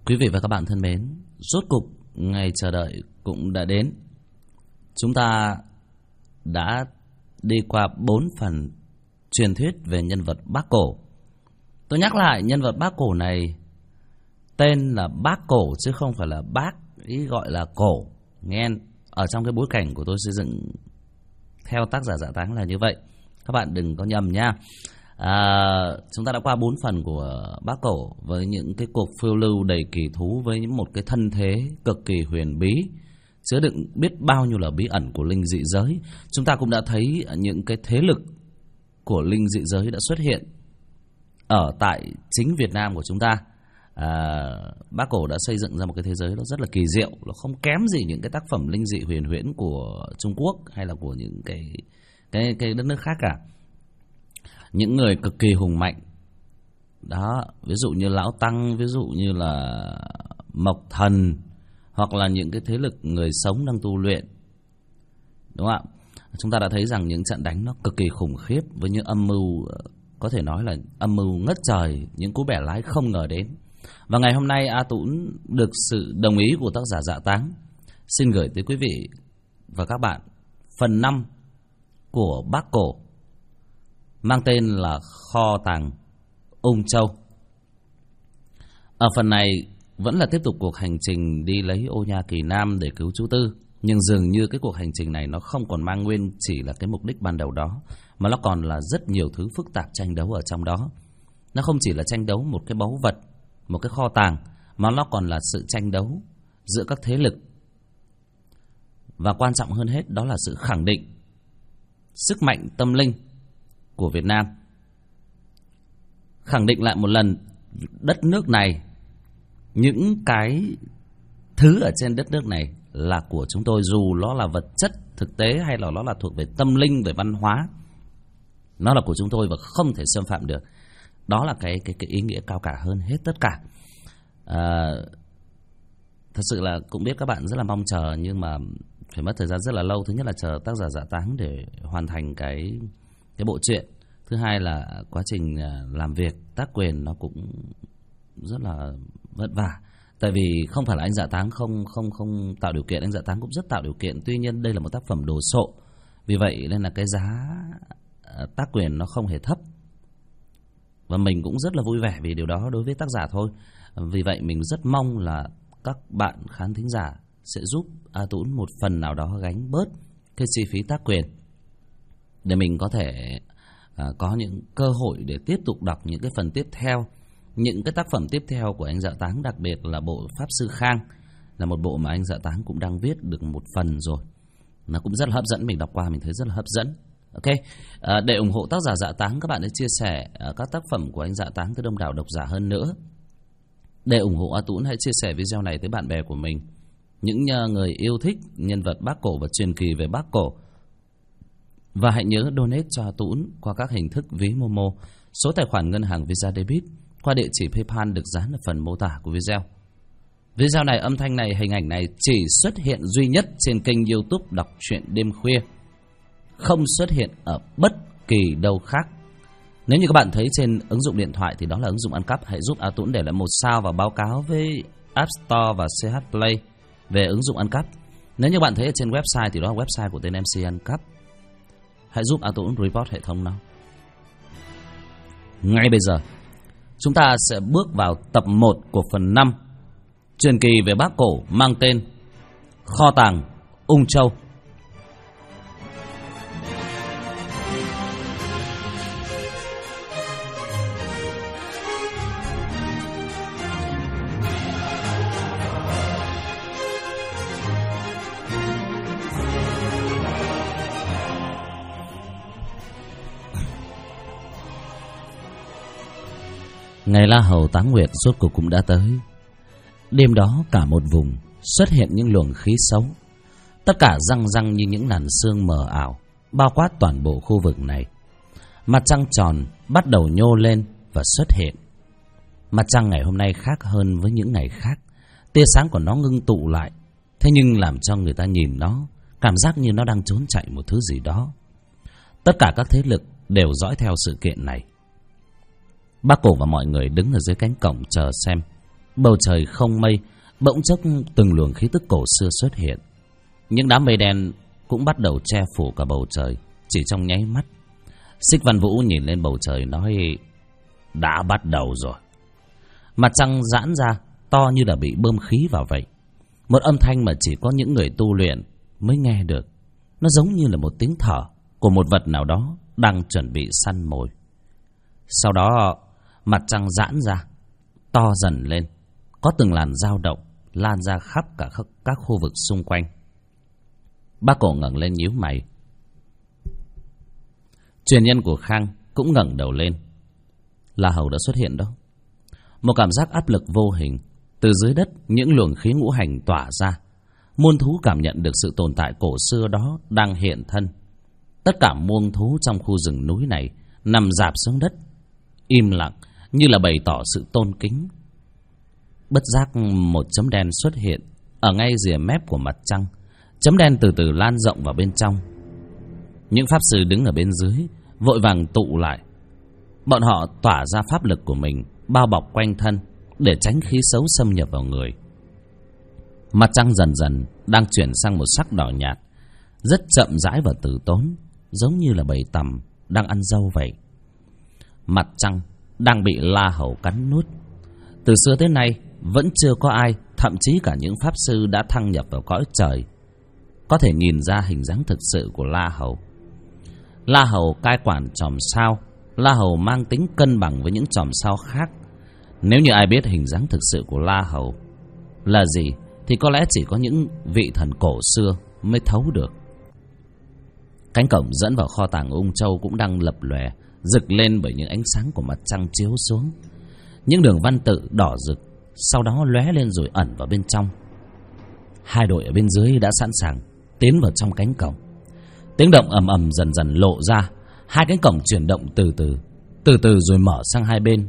Quý vị và các bạn thân mến, rốt cục ngày chờ đợi cũng đã đến. Chúng ta đã đi qua 4 phần truyền thuyết về nhân vật Bác Cổ. Tôi nhắc lại, nhân vật Bác Cổ này tên là Bác Cổ chứ không phải là Bác, ý gọi là Cổ. Nghe ở trong cái bối cảnh của tôi xây dựng theo tác giả Dạ Táng là như vậy. Các bạn đừng có nhầm nha. Chúng ta đã qua 4 phần của Bác Cổ với những cái cuộc phiêu lưu đầy kỳ thú, với một cái thân thế cực kỳ huyền bí, chứa đựng biết bao nhiêu là bí ẩn của linh dị giới. Chúng ta cũng đã thấy những cái thế lực của linh dị giới đã xuất hiện ở tại chính Việt Nam của chúng ta. Bác Cổ đã xây dựng ra một cái thế giới nó rất là kỳ diệu, nó không kém gì những cái tác phẩm linh dị huyền huyễn của Trung Quốc hay là của những cái đất nước khác cả. Những người cực kỳ hùng mạnh đó, ví dụ như Lão Tăng, ví dụ như là Mộc Thần, hoặc là những cái thế lực người sống đang tu luyện, đúng không ạ? Chúng ta đã thấy rằng những trận đánh nó cực kỳ khủng khiếp với những âm mưu, có thể nói là âm mưu ngất trời, những cú bẻ lái không ngờ đến. Và ngày hôm nay A Tũng được sự đồng ý của tác giả Dạ Táng xin gửi tới quý vị và các bạn phần 5 của Bác Cổ, mang tên là Kho Tàng Ung Châu. Ở phần này vẫn là tiếp tục cuộc hành trình đi lấy ô nha Kỳ Nam để cứu chú Tư. Nhưng dường như cái cuộc hành trình này nó không còn mang nguyên chỉ là cái mục đích ban đầu đó, mà nó còn là rất nhiều thứ phức tạp tranh đấu ở trong đó. Nó không chỉ là tranh đấu một cái báu vật, một cái kho tàng, mà nó còn là sự tranh đấu giữa các thế lực. Và quan trọng hơn hết đó là sự khẳng định sức mạnh tâm linh của Việt Nam. Khẳng định lại một lần đất nước này, những cái thứ ở trên đất nước này là của chúng tôi, dù nó là vật chất thực tế hay là nó là thuộc về tâm linh, về văn hóa, nó là của chúng tôi và không thể xâm phạm được. Đó là cái ý nghĩa cao cả hơn hết tất cả. Thật sự là cũng biết các bạn rất là mong chờ, nhưng mà phải mất thời gian rất là lâu. Thứ nhất là chờ tác giả Dạ Táng để hoàn thành cái bộ truyện. Thứ hai là quá trình làm việc tác quyền nó cũng rất là vất vả. Tại vì không phải là anh Dạ Táng không tạo điều kiện, anh Dạ Táng cũng rất tạo điều kiện. Tuy nhiên đây là một tác phẩm đồ sộ, vì vậy nên là cái giá tác quyền nó không hề thấp. Và mình cũng rất là vui vẻ vì điều đó đối với tác giả thôi. Vì vậy mình rất mong là các bạn khán thính giả sẽ giúp A Tũng một phần nào đó gánh bớt cái chi phí tác quyền, để mình có thể có những cơ hội để tiếp tục đọc những cái phần tiếp theo, những cái tác phẩm tiếp theo của anh Dạ Táng. Đặc biệt là bộ Pháp Sư Khang, là một bộ mà anh Dạ Táng cũng đang viết được một phần rồi, nó cũng rất là hấp dẫn. Mình đọc qua mình thấy rất là hấp dẫn. Ok, để ủng hộ tác giả Dạ Táng, các bạn hãy chia sẻ các tác phẩm của anh Dạ Táng tới đông đảo độc giả hơn nữa. Để ủng hộ A Tũng, hãy chia sẻ video này tới bạn bè của mình, những người yêu thích nhân vật Bác Cổ và truyền kỳ về Bác Cổ. Và hãy nhớ donate cho A Tũng qua các hình thức ví Momo, số tài khoản ngân hàng Visa Debit, qua địa chỉ PayPal được dán ở phần mô tả của video. Video này, âm thanh này, hình ảnh này chỉ xuất hiện duy nhất trên kênh YouTube Đọc Truyện Đêm Khuya, không xuất hiện ở bất kỳ đâu khác. Nếu như các bạn thấy trên ứng dụng điện thoại thì đó là ứng dụng ăn cắp. Hãy giúp A Tũng để lại 1 sao và báo cáo với App Store và CH Play về ứng dụng ăn cắp. Nếu như bạn thấy ở trên website thì đó là website của tên MC ăn cắp. Hãy giúp A Tũng report hệ thống nó. Ngay bây giờ chúng ta sẽ bước vào tập 1 của phần 5 truyền kỳ về Bác Cổ mang tên Kho Tàng Ung Châu. Ngày La Hầu Táng Nguyệt rốt cuộc cũng đã tới. Đêm đó cả một vùng xuất hiện những luồng khí xấu, tất cả răng răng như những làn sương mờ ảo bao quát toàn bộ khu vực này. Mặt trăng tròn bắt đầu nhô lên và xuất hiện. Mặt trăng ngày hôm nay khác hơn với những ngày khác. Tia sáng của nó ngưng tụ lại, thế nhưng làm cho người ta nhìn nó cảm giác như nó đang trốn chạy một thứ gì đó. Tất cả các thế lực đều dõi theo sự kiện này. Bác Cổ và mọi người đứng ở dưới cánh cổng chờ xem Bầu trời không mây, bỗng chốc từng luồng khí tức cổ xưa xuất hiện. Những đám mây đen cũng bắt đầu che phủ cả bầu trời, chỉ trong nháy mắt. Xích Văn Vũ nhìn lên bầu trời nói: đã bắt đầu rồi. Mặt trăng giãn ra, to như là bị bơm khí vào vậy. Một âm thanh mà chỉ có những người tu luyện mới nghe được. Nó giống như là một tiếng thở của một vật nào đó đang chuẩn bị săn mồi. Sau đó mặt trăng giãn ra, to dần lên, có từng làn dao động lan ra khắp cả các khu vực xung quanh. Bác Cổ ngẩng lên nhíu mày. Truyền nhân của Khang cũng ngẩng đầu lên. La Hầu đã xuất hiện đó. Một cảm giác áp lực vô hình từ dưới đất, những luồng khí ngũ hành tỏa ra. Muôn thú cảm nhận được sự tồn tại cổ xưa đó đang hiện thân. Tất cả muôn thú trong khu rừng núi này nằm rạp xuống đất, im lặng như là bày tỏ sự tôn kính. Bất giác một chấm đen xuất hiện ở ngay rìa mép của mặt trăng. Chấm đen từ từ lan rộng vào bên trong. Những pháp sư đứng ở bên dưới vội vàng tụ lại. Bọn họ tỏa ra pháp lực của mình bao bọc quanh thân để tránh khí xấu xâm nhập vào người. Mặt trăng dần dần đang chuyển sang một sắc đỏ nhạt, rất chậm rãi và từ tốn, giống như là bầy tằm đang ăn dâu vậy. Mặt trăng đang bị La Hầu cắn nuốt. Từ xưa tới nay vẫn chưa có ai, thậm chí cả những pháp sư đã thăng nhập vào cõi trời, có thể nhìn ra hình dáng thực sự của La Hầu. La Hầu cai quản chòm sao. La Hầu mang tính cân bằng với những chòm sao khác. Nếu như ai biết hình dáng thực sự của La Hầu là gì thì có lẽ chỉ có những vị thần cổ xưa mới thấu được. Cánh cổng dẫn vào kho tàng Ung Châu cũng đang lập lòe, rực lên bởi những ánh sáng của mặt trăng chiếu xuống. Những đường văn tự đỏ rực sau đó lóe lên rồi ẩn vào bên trong. Hai đội ở bên dưới đã sẵn sàng tiến vào trong cánh cổng. Tiếng động ầm ầm dần dần lộ ra. Hai cánh cổng chuyển động từ từ rồi mở sang hai bên.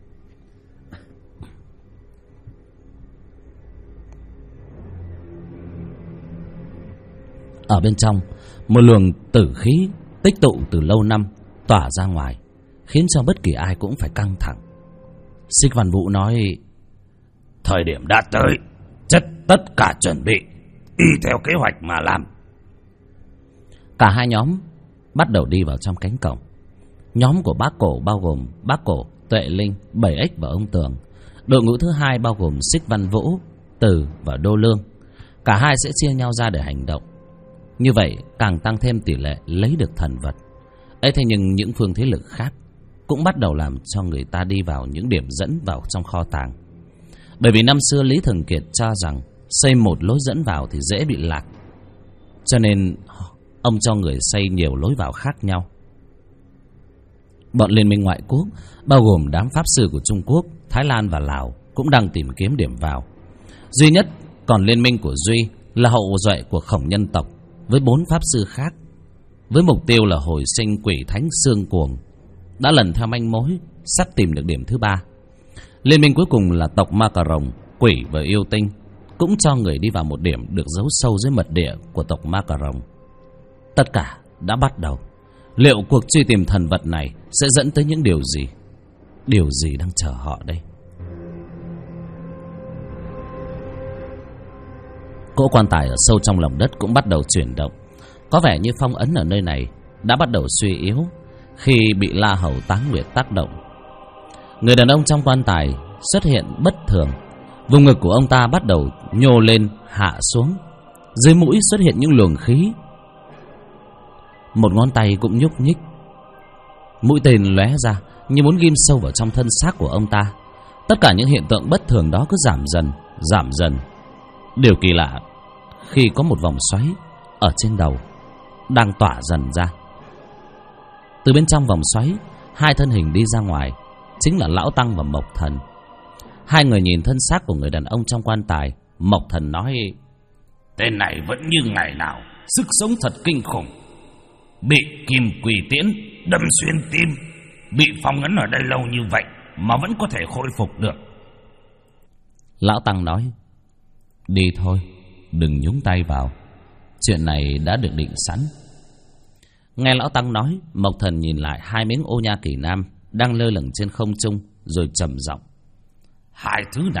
Ở bên trong, một luồng tử khí tích tụ từ lâu năm tỏa ra ngoài, khiến cho bất kỳ ai cũng phải căng thẳng. Xích Văn Vũ nói: thời điểm đã tới, tất cả chuẩn bị, y theo kế hoạch mà làm. Cả hai nhóm bắt đầu đi vào trong cánh cổng. Nhóm của Bác Cổ bao gồm Bác Cổ, Tuệ Linh, 7X và ông Tường. Đội ngũ thứ hai bao gồm Xích Văn Vũ, Từ và Đô Lương. Cả hai sẽ chia nhau ra để hành động. Như vậy càng tăng thêm tỷ lệ lấy được thần vật. Ấy thế nhưng những phương thế lực khác cũng bắt đầu làm cho người ta đi vào những điểm dẫn vào trong kho tàng. Bởi vì năm xưa Lý Thường Kiệt cho rằng xây một lối dẫn vào thì dễ bị lạc, cho nên ông cho người xây nhiều lối vào khác nhau. Bọn liên minh ngoại quốc bao gồm đám pháp sư của Trung Quốc, Thái Lan và Lào cũng đang tìm kiếm điểm vào. Duy nhất còn liên minh của Duy là hậu duệ của Khổng nhân tộc với 4 pháp sư khác, với mục tiêu là hồi sinh quỷ thánh Xương Cuồng, đã lần theo manh mối sắp tìm được điểm thứ 3. Liên minh cuối cùng là tộc Ma Cà Rồng, Quỷ và Yêu Tinh cũng cho người đi vào một điểm được giấu sâu dưới mật địa của tộc Ma Cà Rồng. Tất cả đã bắt đầu. Liệu cuộc truy tìm thần vật này sẽ dẫn tới những điều gì? Điều gì đang chờ họ đây? Cỗ quan tài ở sâu trong lòng đất cũng bắt đầu chuyển động. Có vẻ như phong ấn ở nơi này đã bắt đầu suy yếu khi bị La Hầu Táng Nguyệt tác động. Người đàn ông trong quan tài xuất hiện bất thường. Vùng ngực của ông ta bắt đầu nhô lên hạ xuống. Dưới mũi xuất hiện những luồng khí. Một ngón tay cũng nhúc nhích. Mũi tên lóe ra như muốn ghim sâu vào trong thân xác của ông ta. Tất cả những hiện tượng bất thường đó cứ giảm dần. Điều kỳ lạ khi có một vòng xoáy ở trên đầu đang tỏa dần ra. Từ bên trong vòng xoáy, hai thân hình đi ra ngoài, chính là Lão Tăng và Mộc Thần. Hai người nhìn thân xác của người đàn ông trong quan tài. Mộc Thần nói: tên này vẫn như ngày nào, sức sống thật kinh khủng. Bị kim quỷ tiễn đâm xuyên tim, bị phong ấn ở đây lâu như vậy mà vẫn có thể khôi phục được. Lão Tăng nói: đi thôi, đừng nhúng tay vào, chuyện này đã được định sẵn. Nghe Lão Tăng nói, Mộc Thần nhìn lại hai miếng ô nha kỳ nam đang lơ lửng trên không trung, rồi trầm giọng: hai thứ này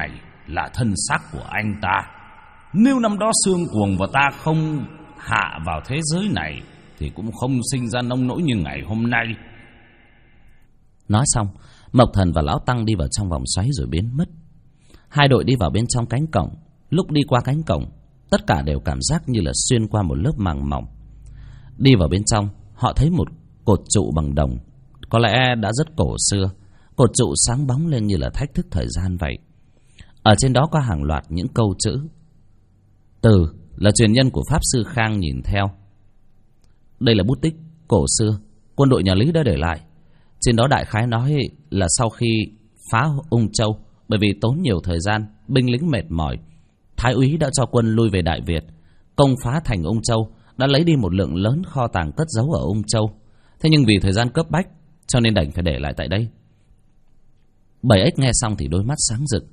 là thân xác của anh ta. Nếu năm đó Sương Cuồng và ta không hạ vào thế giới này thì cũng không sinh ra nông nỗi như ngày hôm nay. Nói xong, Mộc Thần và Lão Tăng đi vào trong vòng xoáy rồi biến mất. Hai đội đi vào bên trong cánh cổng. Lúc đi qua cánh cổng, tất cả đều cảm giác như là xuyên qua một lớp màng mỏng. Đi vào bên trong, họ thấy một cột trụ bằng đồng, có lẽ đã rất cổ xưa. Cột trụ sáng bóng lên như là thách thức thời gian vậy. Ở trên đó có hàng loạt những câu chữ. Từ là truyền nhân của Pháp Sư Khang nhìn theo. Đây là bút tích cổ xưa quân đội nhà Lý đã để lại. Trên đó đại khái nói là sau khi phá Ung Châu, bởi vì tốn nhiều thời gian, binh lính mệt mỏi, Thái úy đã cho quân lui về Đại Việt, công phá thành Ung Châu, đã lấy đi một lượng lớn kho tàng cất giấu ở Ung Châu. Thế nhưng vì thời gian cấp bách, cho nên đành phải để lại tại đây. Bảy ếch nghe xong thì đôi mắt sáng rực.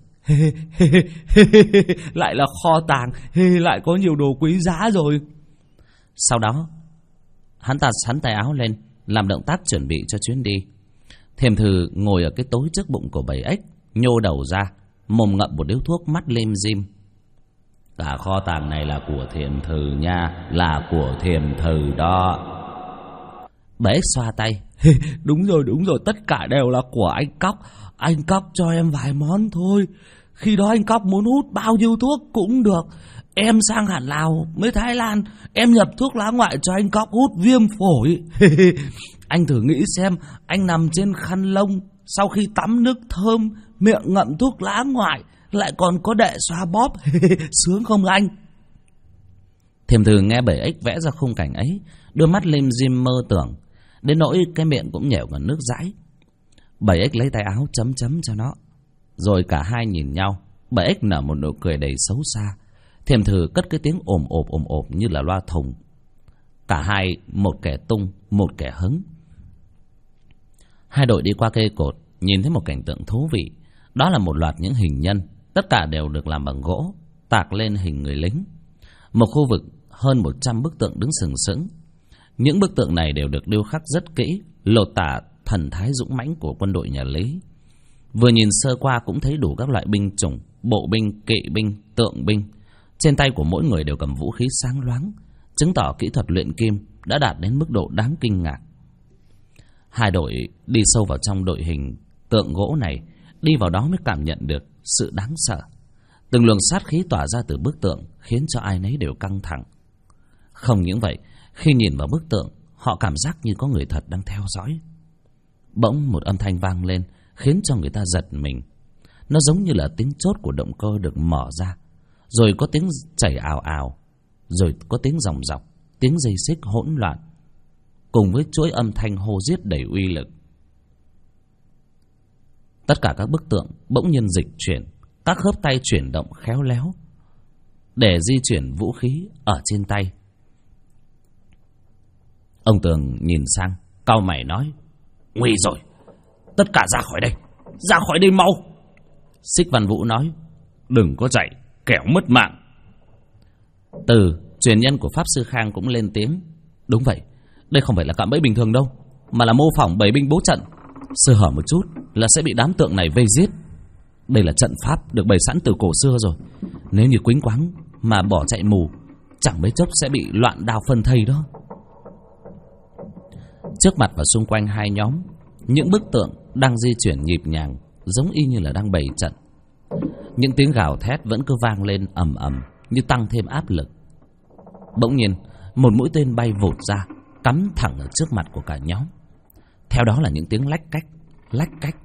Lại là kho tàng, lại có nhiều đồ quý giá rồi. Sau đó hắn ta sắn tay áo lên, làm động tác chuẩn bị cho chuyến đi. Thiềm Thử ngồi ở cái tối trước bụng của bảy ếch, nhô đầu ra, mồm ngậm một điếu thuốc, mắt lim dim. Cả kho tàng này là của Thiềm Thử nha, là của Thiềm Thử đó. Bảy ếch xoa tay. Đúng rồi, tất cả đều là của anh Cóc. Anh Cóc cho em vài món thôi. Khi đó anh Cóc muốn hút bao nhiêu thuốc cũng được. Em sang hẳn Lào mới Thái Lan, em nhập thuốc lá ngoại cho anh Cóc hút viêm phổi. Anh thử nghĩ xem, anh nằm trên khăn lông, sau khi tắm nước thơm, miệng ngậm thuốc lá ngoại, lại còn có đệ xoa bóp. Sướng không anh? Thiềm Thử nghe bảy ếch vẽ ra khung cảnh ấy, đôi mắt lim dim mơ tưởng, đến nỗi cái miệng cũng nhẻo cả nước dãi. Bảy ếch lấy tay áo chấm chấm cho nó, rồi cả hai nhìn nhau. Bảy ếch nở một nụ cười đầy xấu xa. Thiềm Thử cất cái tiếng ồm ồp như là loa thùng. Cả hai, một kẻ tung, một kẻ hứng. Hai đội đi qua cây cột, nhìn thấy một cảnh tượng thú vị. Đó là một loạt những hình nhân, tất cả đều được làm bằng gỗ, tạc lên hình người lính. Một khu vực hơn 100 bức tượng đứng sừng sững. Những bức tượng này đều được điêu khắc rất kỹ, lột tả thần thái dũng mãnh của quân đội nhà Lý. Vừa nhìn sơ qua cũng thấy đủ các loại binh chủng, bộ binh, kỵ binh, tượng binh. Trên tay của mỗi người đều cầm vũ khí sáng loáng, chứng tỏ kỹ thuật luyện kim đã đạt đến mức độ đáng kinh ngạc. Hai đội đi sâu vào trong đội hình tượng gỗ này, đi vào đó mới cảm nhận được sự đáng sợ. Từng luồng sát khí tỏa ra từ bức tượng khiến cho ai nấy đều căng thẳng. Không những vậy, khi nhìn vào bức tượng, họ cảm giác như có người thật đang theo dõi. Bỗng một âm thanh vang lên khiến cho người ta giật mình. Nó giống như là tiếng chốt của động cơ được mở ra, rồi có tiếng chảy ào ào, rồi có tiếng ròng rọc, tiếng dây xích hỗn loạn, cùng với chuỗi âm thanh hô giết đầy uy lực. Tất cả các bức tượng bỗng nhiên dịch chuyển, các khớp tay chuyển động khéo léo để di chuyển vũ khí ở trên tay. Ông Tường nhìn sang, cau mày nói: Nguy rồi, tất cả ra khỏi đây mau. Xích Văn Vũ nói: Đừng có chạy, kẻo mất mạng. Từ, truyền nhân của Pháp Sư Khang cũng lên tiếng: Đúng vậy, đây không phải là cạm bẫy bình thường đâu, mà là mô phỏng bầy binh bố trận. Sơ hở một chút là sẽ bị đám tượng này vây giết. Đây là trận pháp được bày sẵn từ cổ xưa rồi. Nếu như quýnh quáng mà bỏ chạy mù, chẳng mấy chốc sẽ bị loạn đao phân thây đó. Trước mặt và xung quanh hai nhóm, những bức tượng đang di chuyển nhịp nhàng, giống y như là đang bày trận. Những tiếng gào thét vẫn cứ vang lên ầm ầm, như tăng thêm áp lực. Bỗng nhiên, một mũi tên bay vụt ra, cắm thẳng ở trước mặt của cả nhóm. Theo đó là những tiếng lách cách.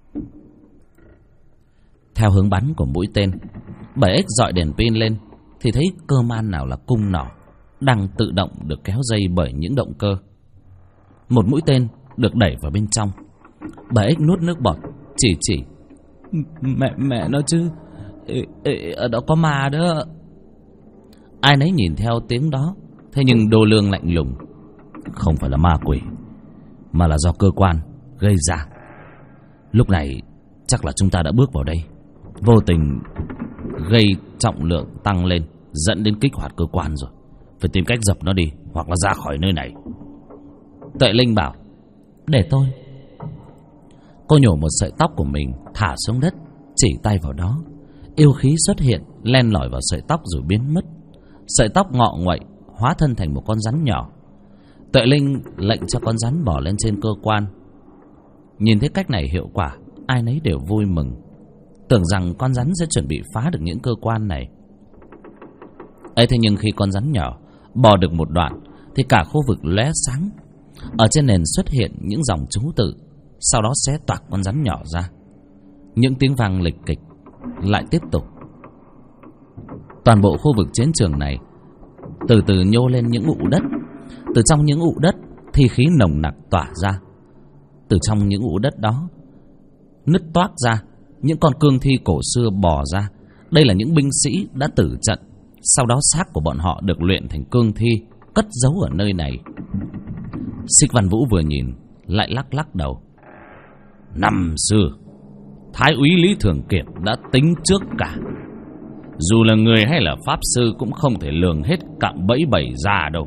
Theo hướng bắn của mũi tên, bảy ếch dọi đèn pin lên thì thấy cơ man nào là cung nỏ đang tự động được kéo dây bởi những động cơ. Một mũi tên được đẩy vào bên trong. Bảy ếch nuốt nước bọt, chỉ: Mẹ nó chứ, ở đó có ma đó. Ai nấy nhìn theo tiếng đó, thế nhưng Đô Lương lạnh lùng: Không phải là ma quỷ, mà là do cơ quan gây ra. Lúc này chắc là chúng ta đã bước vào đây, vô tình gây trọng lượng tăng lên, dẫn đến kích hoạt cơ quan rồi. Phải tìm cách dập nó đi, hoặc là ra khỏi nơi này. Tuệ Linh bảo: Để tôi. Cô nhổ một sợi tóc của mình thả xuống đất, chỉ tay vào đó. yêu khí xuất hiện, len lỏi vào sợi tóc rồi biến mất. Sợi tóc ngọ nguậy, hóa thân thành một con rắn nhỏ. Tuệ Linh lệnh cho con rắn bò lên trên cơ quan. Nhìn thấy cách này hiệu quả, ai nấy đều vui mừng, tưởng rằng con rắn sẽ chuẩn bị phá được những cơ quan này. ấy thế nhưng khi con rắn nhỏ bò được một đoạn thì cả khu vực lóe sáng. Ở trên nền xuất hiện những dòng chú tự, sau đó xé toạc con rắn nhỏ ra. Những tiếng vang lịch kịch lại tiếp tục. Toàn bộ khu vực chiến trường này từ từ nhô lên những ụ đất. Từ trong những ụ đất, thi khí nồng nặc tỏa ra. Từ trong những ụ đất đó, nứt toác ra những con cương thi cổ xưa bò ra. Đây là những binh sĩ đã tử trận, sau đó xác của bọn họ được luyện thành cương thi, cất giấu ở nơi này. Xích Văn Vũ vừa nhìn lại lắc lắc đầu. Năm xưa Thái úy Lý Thường Kiệt đã tính trước cả. Dù là người hay là pháp sư cũng không thể lường hết cạm bẫy bày ra đâu.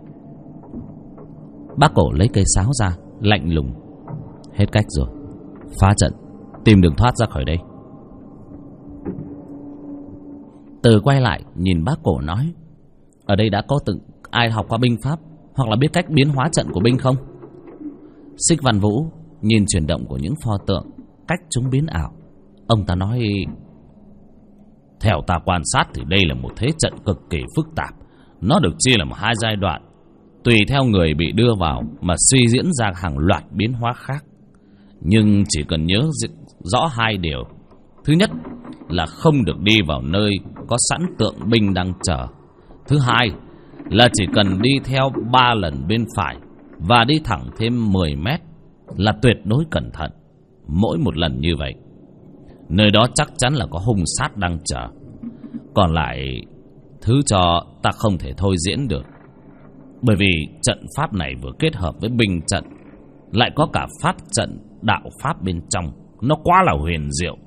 Bác Cổ lấy cây sáo ra, lạnh lùng. Hết cách rồi, phá trận, tìm đường thoát ra khỏi đây. Từ quay lại nhìn bác Cổ nói, ở đây đã có từng ai học qua binh pháp hoặc là biết cách biến hóa trận của binh không? Xích Văn Vũ nhìn chuyển động của những pho tượng, cách chúng biến ảo. Ông ta nói, theo ta quan sát thì đây là một thế trận cực kỳ phức tạp. Nó được chia làm hai giai đoạn, tùy theo người bị đưa vào mà suy diễn ra hàng loạt biến hóa khác. Nhưng chỉ cần nhớ rõ hai điều. Thứ nhất là không được đi vào nơi có sẵn tượng binh đang chờ. Thứ hai là chỉ cần đi theo 3 lần bên phải và đi thẳng thêm 10 mét là tuyệt đối cẩn thận. Mỗi một lần như vậy, nơi đó chắc chắn là có hung sát đang chờ. Còn lại thứ cho ta không thể thôi diễn được, bởi vì trận pháp này vừa kết hợp với binh trận, lại có cả pháp trận đạo pháp bên trong. Nó quá là huyền diệu.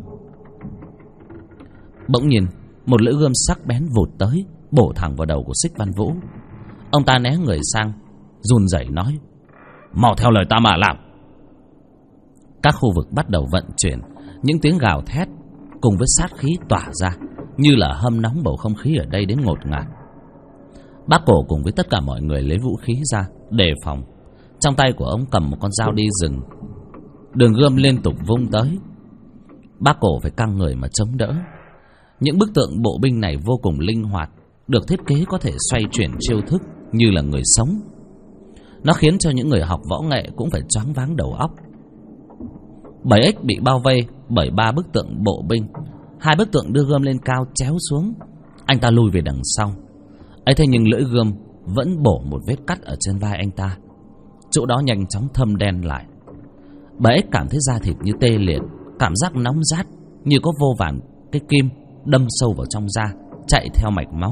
Bỗng nhiên một lưỡi gươm sắc bén vụt tới, bổ thẳng vào đầu của Xích Văn Vũ. Ông ta né người sang, run rẩy nói, mau theo lời ta mà làm. Các khu vực bắt đầu vận chuyển, những tiếng gào thét cùng với sát khí tỏa ra, như là hâm nóng bầu không khí ở đây đến ngột ngạt. Bác Cổ cùng với tất cả mọi người lấy vũ khí ra đề phòng. Trong tay của ông cầm một con dao đi rừng, đường gươm liên tục vung tới. Bác Cổ phải căng người mà chống đỡ. Những bức tượng bộ binh này vô cùng linh hoạt, được thiết kế có thể xoay chuyển chiêu thức như là người sống. Nó khiến cho những người học võ nghệ cũng phải choáng váng đầu óc. 7X bị bao vây bởi 3 bức tượng bộ binh. 2 bức tượng đưa gươm lên cao chéo xuống. Anh ta lùi về đằng sau. ấy thế nhưng lưỡi gươm vẫn bổ một vết cắt ở trên vai anh ta. Chỗ đó nhanh chóng thâm đen lại. 7X cảm thấy da thịt như tê liệt, cảm giác nóng rát như có vô vàn cái kim đâm sâu vào trong da, chạy theo mạch máu.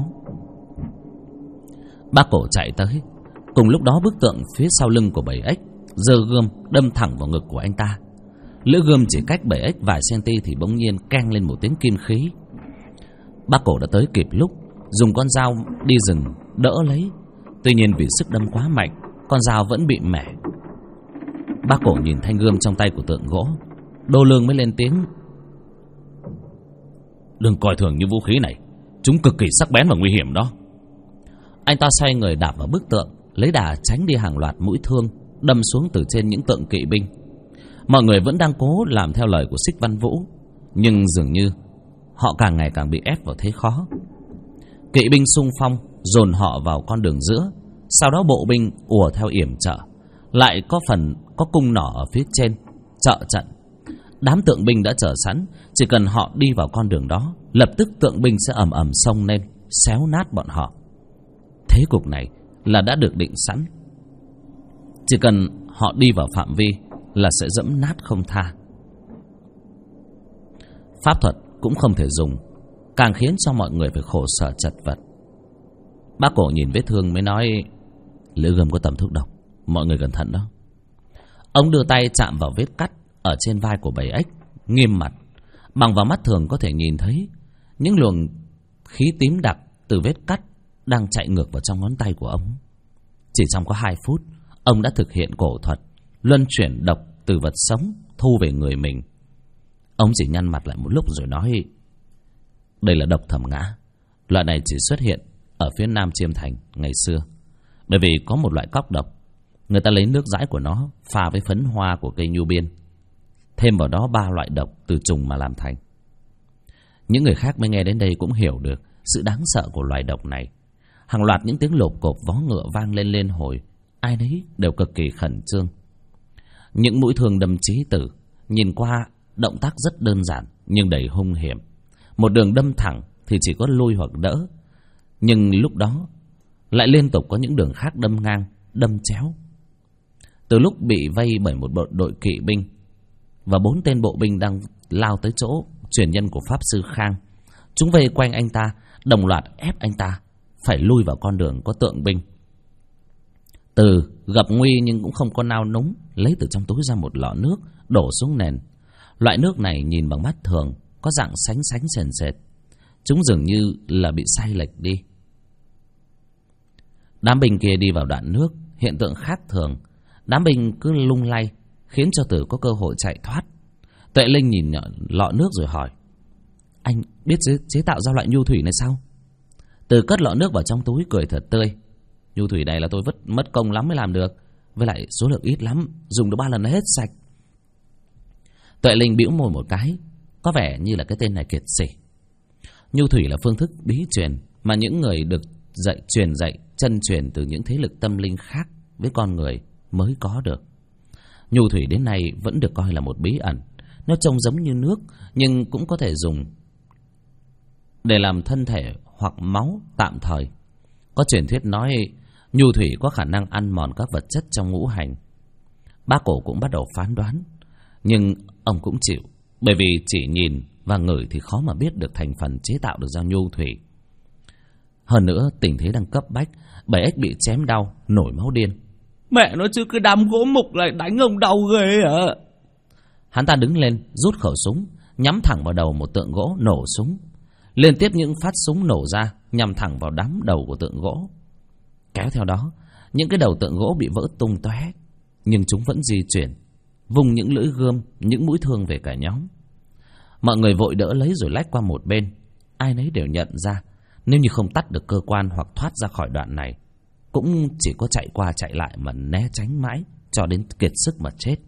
Bác Cổ chạy tới. Cùng lúc đó bức tượng phía sau lưng của 7X giơ gươm đâm thẳng vào ngực của anh ta. Lưỡi gươm chỉ cách 7X vài cm thì bỗng nhiên keng lên một tiếng kim khí. Bác Cổ đã tới kịp lúc, dùng con dao đi rừng đỡ lấy. Tuy nhiên vì sức đâm quá mạnh, con dao vẫn bị mẻ. Bác Cổ nhìn thanh gươm trong tay của tượng gỗ, Đô Lương mới lên tiếng, đừng coi thường những vũ khí này, chúng cực kỳ sắc bén và nguy hiểm đó. Anh ta xoay người đạp vào bức tượng, lấy đà tránh đi hàng loạt mũi thương đâm xuống từ trên những tượng kỵ binh. Mọi người vẫn đang cố làm theo lời của Xích Văn Vũ, nhưng dường như họ càng ngày càng bị ép vào thế khó. Kỵ binh xung phong dồn họ vào con đường giữa, sau đó bộ binh ùa theo yểm trợ, lại có phần có cung nỏ ở phía trên trợ trận. Đám tượng binh đã chờ sẵn, chỉ cần họ đi vào con đường đó, lập tức tượng binh sẽ ầm ầm xông lên, xéo nát bọn họ. Thế cục này là đã được định sẵn, chỉ cần họ đi vào phạm vi là sẽ dẫm nát không tha. Pháp thuật cũng không thể dùng, càng khiến cho mọi người phải khổ sở chật vật. Bác Cổ nhìn vết thương mới nói, lưỡi gươm có tầm thuốc độc, mọi người cẩn thận đó. Ông đưa tay chạm vào vết cắt ở trên vai của 7X, nghiêm mặt. Bằng vào mắt thường có thể nhìn thấy những luồng khí tím đặc từ vết cắt đang chạy ngược vào trong ngón tay của ông. Chỉ trong có 2 phút, ông đã thực hiện cổ thuật luân chuyển độc từ vật sống thu về người mình. Ông chỉ nhăn mặt lại một lúc rồi nói, Đây là độc thẩm ngã. Loại này chỉ xuất hiện ở phía nam Chiêm Thành ngày xưa. Bởi vì có một loại cóc độc, người ta lấy nước dãi của nó pha với phấn hoa của cây nhu biên, thêm vào đó 3 loại độc từ trùng mà làm thành. Những người khác mới nghe đến đây cũng hiểu được sự đáng sợ của loài độc này. Hàng loạt những tiếng lộp cộp vó ngựa vang lên liên hồi, ai nấy đều cực kỳ khẩn trương. Những mũi thương đâm chí tử, nhìn qua động tác rất đơn giản nhưng đầy hung hiểm. Một đường đâm thẳng thì chỉ có lui hoặc đỡ, nhưng lúc đó lại liên tục có những đường khác đâm ngang, đâm chéo. Từ lúc bị vây bởi một đội kỵ binh và 4 tên bộ binh đang lao tới chỗ truyền nhân của Pháp Sư Khang, chúng vây quanh anh ta, đồng loạt ép anh ta phải lui vào con đường có tượng binh. Từ gặp nguy nhưng cũng không có nao núng, lấy từ trong túi ra một lọ nước đổ xuống nền. Loại nước này nhìn bằng mắt thường có dạng sánh sền sệt, chúng dường như là bị sai lệch đi. Đám binh kia đi vào đoạn nước, hiện tượng khác thường. Đám binh cứ lung lay, khiến cho Từ có cơ hội chạy thoát. Tuệ Linh nhìn lọ nước rồi hỏi: anh biết chế tạo ra loại nhu thủy này sao? Từ cất lọ nước vào trong túi cười thật tươi: nhu thủy này là tôi mất công lắm mới làm được, với lại số lượng ít lắm, dùng được 3 lần là hết sạch. Tuệ Linh bĩu môi một cái, có vẻ như là cái tên này kiệt sĩ. Nhu thủy là phương thức bí truyền mà những người được truyền dạy chân truyền từ những thế lực tâm linh khác với con người mới có được. Nhu thủy đến nay vẫn được coi là một bí ẩn. Nó trông giống như nước nhưng cũng có thể dùng để làm thân thể hoặc máu tạm thời. Có truyền thuyết nói nhu thủy có khả năng ăn mòn các vật chất trong ngũ hành. Bác Cổ cũng bắt đầu phán đoán, nhưng ông cũng chịu, bởi vì chỉ nhìn và ngửi thì khó mà biết được thành phần chế tạo được ra nhu thủy. Hơn nữa tình thế đang cấp bách, 7X bị chém đau, nổi máu điên. Mẹ nó chứ, cái đám gỗ mục lại đánh ông đau ghê à. Hắn ta đứng lên, rút khẩu súng, nhắm thẳng vào đầu một tượng gỗ, nổ súng. Liên tiếp những phát súng nổ ra, nhằm thẳng vào đám đầu của tượng gỗ. Kéo theo đó, những cái đầu tượng gỗ bị vỡ tung tóe, nhưng chúng vẫn di chuyển, vung những lưỡi gươm, những mũi thương về cả nhóm. Mọi người vội đỡ lấy rồi lách qua một bên. Ai nấy đều nhận ra, nếu như không tắt được cơ quan hoặc thoát ra khỏi đoạn này, cũng chỉ có chạy qua chạy lại mà né tránh mãi cho đến kiệt sức mà chết.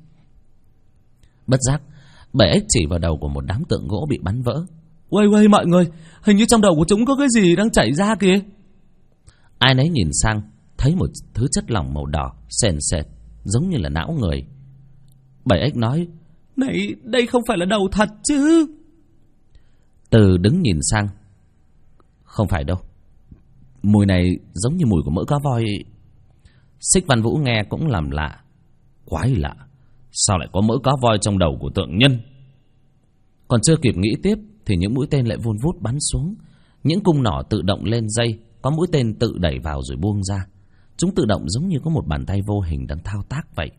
Bất giác, 7X chỉ vào đầu của một đám tượng gỗ bị bắn vỡ. Uầy mọi người, hình như trong đầu của chúng có cái gì đang chảy ra kìa. Ai nấy nhìn sang, thấy một thứ chất lỏng màu đỏ sền sệt, giống như là não người. 7X nói: này, đây không phải là đầu thật chứ? Từ đứng nhìn sang: không phải đâu, mùi này giống như mùi của mỡ cá voi. Xích Văn Vũ nghe cũng làm lạ: quái lạ, sao lại có mỡ cá voi trong đầu của tượng nhân? Còn chưa kịp nghĩ tiếp thì những mũi tên lại vun vút bắn xuống. Những cung nỏ tự động lên dây, có mũi tên tự đẩy vào rồi buông ra. Chúng tự động giống như có một bàn tay vô hình đang thao tác vậy.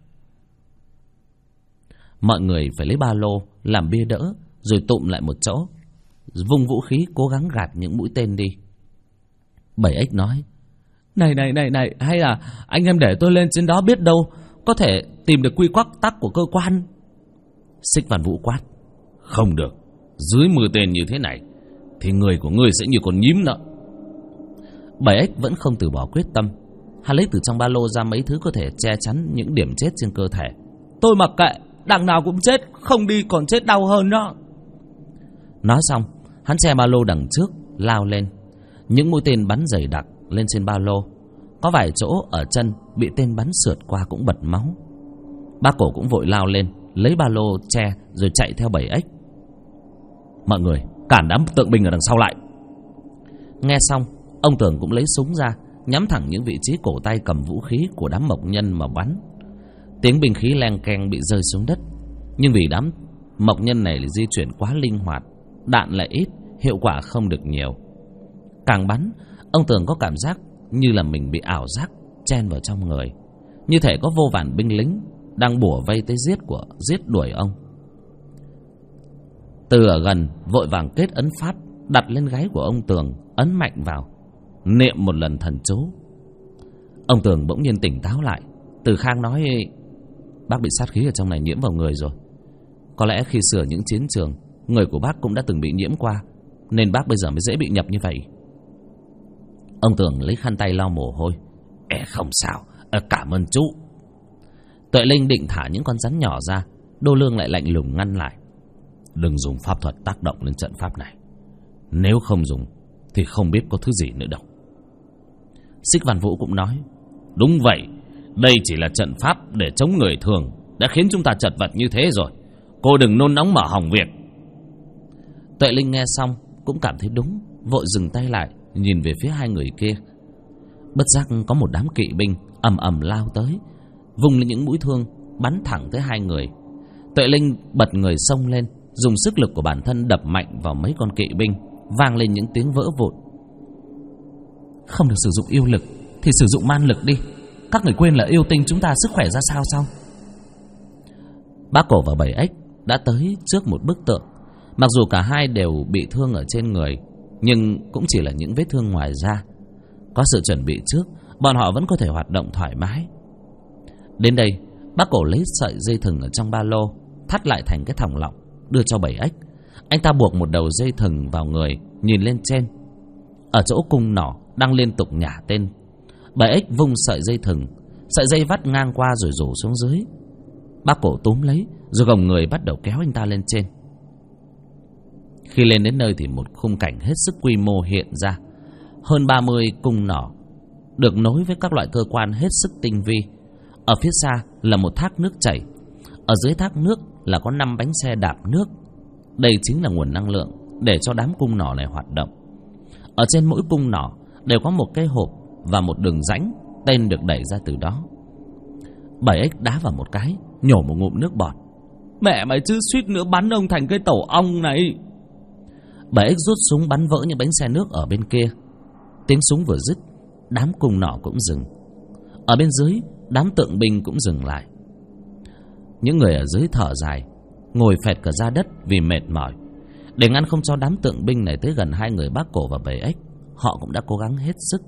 Mọi người phải lấy ba lô làm bia đỡ, rồi tụm lại một chỗ, vung vũ khí cố gắng gạt những mũi tên đi. 7X nói: Này, hay là anh em để tôi lên trên đó, biết đâu có thể tìm được quy tắc của cơ quan. Xích Văn Vũ quát: không được, dưới mưa tên như thế này thì người của ngươi sẽ như con nhím đó. 7X vẫn không từ bỏ quyết tâm. Hắn lấy từ trong ba lô ra mấy thứ có thể che chắn những điểm chết trên cơ thể. Tôi mặc kệ, đằng nào cũng chết, không đi còn chết đau hơn đó. Nói xong, hắn che ba lô đằng trước, lao lên. Những mũi tên bắn dày đặc lên trên ba lô. Có vài chỗ ở chân bị tên bắn sượt qua cũng bật máu. Bác Cổ cũng vội lao lên, lấy ba lô che rồi chạy theo 7X. Mọi người cản đám tượng binh ở đằng sau lại. Nghe xong, ông Tường cũng lấy súng ra, nhắm thẳng những vị trí cổ tay cầm vũ khí của đám mộc nhân mà bắn. Tiếng binh khí leng keng bị rơi xuống đất. Nhưng vì đám mộc nhân này di chuyển quá linh hoạt, đạn lại ít, hiệu quả không được nhiều. Càng bắn, ông Tường có cảm giác như là mình bị ảo giác chen vào trong người, như thể có vô vàn binh lính đang bủa vây tới giết đuổi ông. Từ ở gần vội vàng kết ấn pháp đặt lên gáy của ông Tường, ấn mạnh vào, niệm một lần thần chú. Ông Tường bỗng nhiên tỉnh táo lại. Từ Khang nói: bác bị sát khí ở trong này nhiễm vào người rồi. Có lẽ khi sửa những chiến trường, người của bác cũng đã từng bị nhiễm qua, nên bác bây giờ mới dễ bị nhập như vậy. Ông Tường lấy khăn tay lau mồ hôi. Không sao, cảm ơn chú. Tuệ Linh định thả những con rắn nhỏ ra, Đô Lương lại lạnh lùng ngăn lại. Đừng dùng pháp thuật tác động lên trận pháp này. Nếu không dùng thì không biết có thứ gì nữa đâu. Xích Văn Vũ cũng nói. Đúng vậy, đây chỉ là trận pháp để chống người thường, đã khiến chúng ta chật vật như thế rồi. Cô đừng nôn nóng mà hỏng việc. Tuệ Linh nghe xong cũng cảm thấy đúng, vội dừng tay lại, nhìn về phía hai người kia. Bất giác có một đám kỵ binh ầm ầm lao tới, vung lên những mũi thương bắn thẳng tới hai người. Tuệ Linh bật người xông lên, dùng sức lực của bản thân đập mạnh vào mấy con kỵ binh, vang lên những tiếng vỡ vụn. Không được sử dụng yêu lực thì sử dụng man lực đi. Các người quên là yêu tinh chúng ta sức khỏe ra sao? Bác Cổ và Bảy Ếch đã tới trước một bức tượng. Mặc dù cả hai đều bị thương ở trên người, nhưng cũng chỉ là những vết thương ngoài da. Có sự chuẩn bị trước, bọn họ vẫn có thể hoạt động thoải mái. Đến đây, bác Cổ lấy sợi dây thừng ở trong ba lô, thắt lại thành cái thòng lọng, đưa cho Bảy Ếch. Anh ta buộc một đầu dây thừng vào người, nhìn lên trên. Ở chỗ cung nỏ đang liên tục nhả tên. Bảy Ếch vung sợi dây thừng, sợi dây vắt ngang qua rồi rủ xuống dưới. Bác Cổ túm lấy, rồi gồng người bắt đầu kéo anh ta lên trên. Khi lên đến nơi thì một khung cảnh hết sức quy mô hiện ra. Hơn 30 cung nỏ được nối với các loại cơ quan hết sức tinh vi. Ở phía xa là một thác nước chảy. Ở dưới thác nước là có 5 bánh xe đạp nước. Đây chính là nguồn năng lượng để cho đám cung nỏ này hoạt động. Ở trên mỗi cung nỏ đều có một cái hộp và một đường rãnh, tên được đẩy ra từ đó. Bảy Ếch đá vào một cái, nhổ một ngụm nước bọt. Mẹ mày chứ, suýt nữa bắn ông thành cái tổ ong này. Bảy Ếch rút súng bắn vỡ những bánh xe nước ở bên kia. Tiếng súng vừa dứt, đám cung nỏ cũng dừng. Ở bên dưới, đám tượng binh cũng dừng lại. Những người ở dưới thở dài, ngồi phẹt cả ra đất vì mệt mỏi. Để ngăn không cho đám tượng binh này tới gần hai người Bác Cổ và Bảy Ếch, họ cũng đã cố gắng hết sức.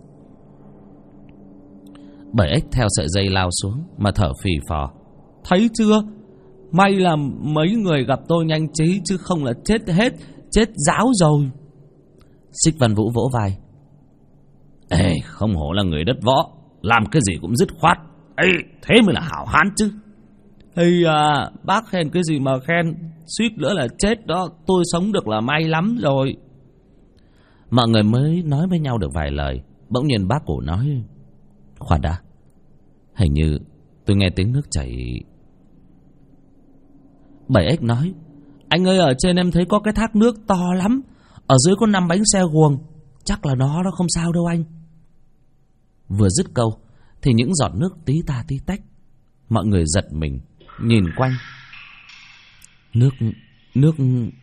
Bảy Ếch theo sợi dây lao xuống mà thở phì phò. Thấy chưa, may là mấy người gặp tôi nhanh trí, chứ không là chết hết, chết ráo rồi. Xích Văn Vũ vỗ vai. Không hổ là người đất võ, làm cái gì cũng dứt khoát. Thế mới là hảo hán chứ. Bác khen cái gì mà khen, suýt nữa là chết đó, tôi sống được là may lắm rồi. Mọi người mới nói với nhau được vài lời, bỗng nhiên Bác Cổ nói. Khoan đã, hình như tôi nghe tiếng nước chảy. Bảy Ếch nói. Anh ơi, ở trên em thấy có cái thác nước to lắm, ở dưới có 5 bánh xe guồng, chắc là nó không sao đâu anh. Vừa dứt câu thì những giọt nước tí ta tí tách. Mọi người giật mình nhìn quanh. Nước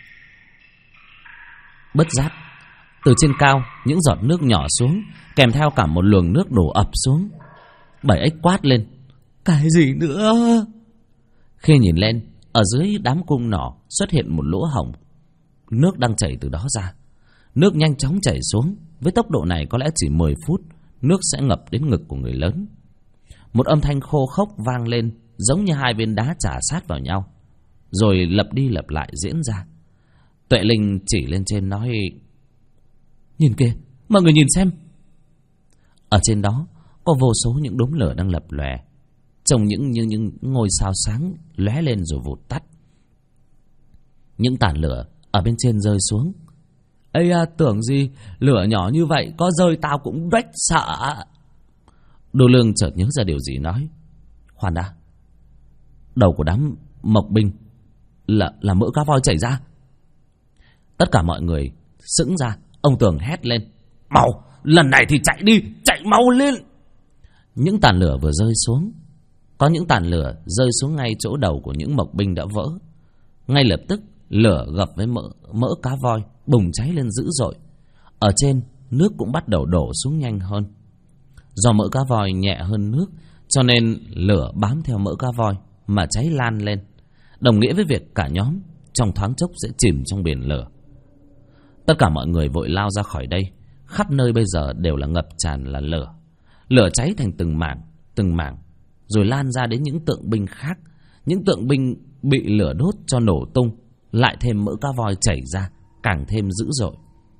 bất giác từ trên cao những giọt nước nhỏ xuống, kèm theo cả một luồng nước đổ ập xuống. Bảy Ếch quát lên. Cái gì nữa? Khi nhìn lên, ở dưới đám cung nỏ xuất hiện một lỗ hổng. Nước đang chảy từ đó ra. Nước nhanh chóng chảy xuống. Với tốc độ này có lẽ chỉ 10 phút nước sẽ ngập đến ngực của người lớn. Một âm thanh khô khốc vang lên, giống như hai viên đá chà sát vào nhau, rồi lặp đi lặp lại diễn ra. Tuệ Linh chỉ lên trên nói. Nhìn kìa, mọi người nhìn xem. Ở trên đó có vô số những đốm lửa đang lập lòe, trông như những ngôi sao sáng lóe lên rồi vụt tắt. Những tàn lửa ở bên trên rơi xuống. Tưởng gì lửa nhỏ như vậy có rơi tao cũng đếch sợ. Đô Lương chợt nhớ ra điều gì nói. Khoan đã, đầu của đám mộc binh là mỡ cá voi chảy ra. Tất cả mọi người sững ra. Ông Tường hét lên. Mau, lần này thì chạy đi, chạy mau lên. Những tàn lửa vừa rơi xuống, có những tàn lửa rơi xuống ngay chỗ đầu của những mộc binh đã vỡ. Ngay lập tức lửa gập với mỡ cá voi bùng cháy lên dữ dội. Ở trên, nước cũng bắt đầu đổ xuống nhanh hơn. Do mỡ cá voi nhẹ hơn nước, cho nên lửa bám theo mỡ cá voi mà cháy lan lên, đồng nghĩa với việc cả nhóm trong thoáng chốc sẽ chìm trong biển lửa. Tất cả mọi người vội lao ra khỏi đây. Khắp nơi bây giờ đều là ngập tràn là lửa. Lửa cháy thành từng mảng, rồi lan ra đến những tượng binh khác. Những tượng binh bị lửa đốt cho nổ tung, lại thêm mỡ cá voi chảy ra, càng thêm dữ dội.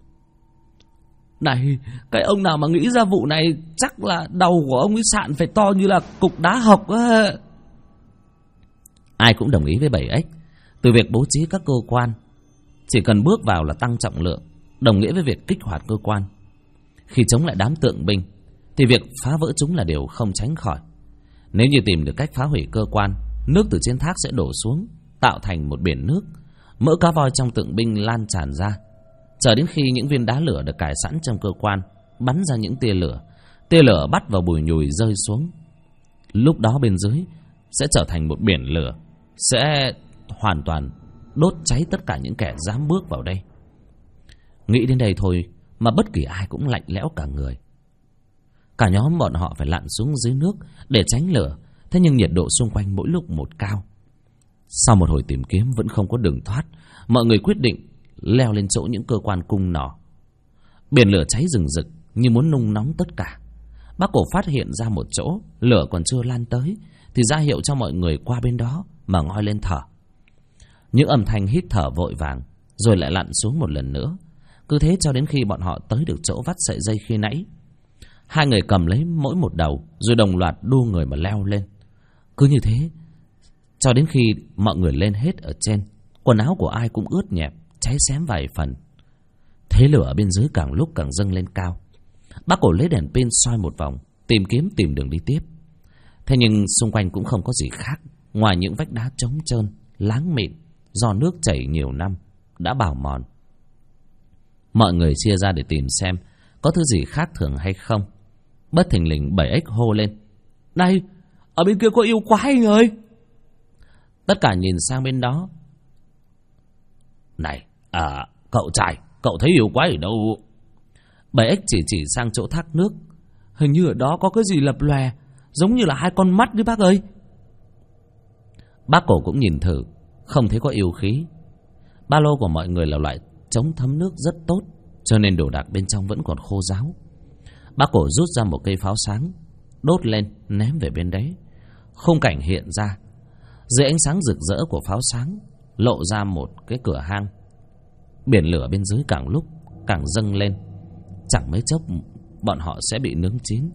Này, cái ông nào mà nghĩ ra vụ này chắc là đầu của ông ấy sạn phải to như là cục đá hộc á. Ai cũng đồng ý với 7X. Từ việc bố trí các cơ quan, chỉ cần bước vào là tăng trọng lượng, đồng nghĩa với việc kích hoạt cơ quan. Khi chống lại đám tượng binh thì việc phá vỡ chúng là điều không tránh khỏi. Nếu như tìm được cách phá hủy cơ quan, nước từ trên thác sẽ đổ xuống, tạo thành một biển nước. Mỡ cá voi trong tượng binh lan tràn ra, chờ đến khi những viên đá lửa được cài sẵn trong cơ quan bắn ra những tia lửa. Tia lửa bắt vào bùi nhùi rơi xuống. Lúc đó bên dưới sẽ trở thành một biển lửa, sẽ hoàn toàn đốt cháy tất cả những kẻ dám bước vào đây. Nghĩ đến đây thôi mà bất kỳ ai cũng lạnh lẽo cả người. Cả nhóm bọn họ phải lặn xuống dưới nước để tránh lửa. Thế nhưng nhiệt độ xung quanh mỗi lúc một cao. Sau một hồi tìm kiếm vẫn không có đường thoát, mọi người quyết định leo lên chỗ những cơ quan cung nỏ. Biển lửa cháy rừng rực như muốn nung nóng tất cả. Bác Cổ phát hiện ra một chỗ lửa còn chưa lan tới thì ra hiệu cho mọi người qua bên đó mà ngoi lên thở. Những âm thanh hít thở vội vàng rồi lại lặn xuống một lần nữa. Cứ thế cho đến khi bọn họ tới được chỗ vắt sợi dây khi nãy. Hai người cầm lấy mỗi một đầu rồi đồng loạt đu người mà leo lên. Cứ như thế cho đến khi mọi người lên hết ở trên, quần áo của ai cũng ướt nhẹp, cháy xém vài phần. Thế lửa ở bên dưới càng lúc càng dâng lên cao. Bác Cổ lấy đèn pin soi một vòng, tìm đường đi tiếp. Thế nhưng xung quanh cũng không có gì khác ngoài những vách đá trống trơn, láng mịn do nước chảy nhiều năm đã bào mòn. Mọi người chia ra để tìm xem có thứ gì khác thường hay không. Bất thình lình 7X hô lên: Này, ở bên kia có yêu quái anh ơi. Tất cả nhìn sang bên đó. Này, cậu trai, cậu thấy yêu quái ở đâu? 7X chỉ sang chỗ thác nước. Hình như ở đó có cái gì lập lòe, giống như là hai con mắt đấy bác ơi. Bác Cổ cũng nhìn thử, không thấy có yêu khí. Ba lô của mọi người là loại chống thấm nước rất tốt, cho nên đồ đạc bên trong vẫn còn khô ráo. Bác Cổ rút ra một cây pháo sáng, đốt lên ném về bên đấy. Khung cảnh hiện ra. Dưới ánh sáng rực rỡ của pháo sáng lộ ra một cái cửa hang. Biển lửa bên dưới càng lúc càng dâng lên. Chẳng mấy chốc bọn họ sẽ bị nướng chín.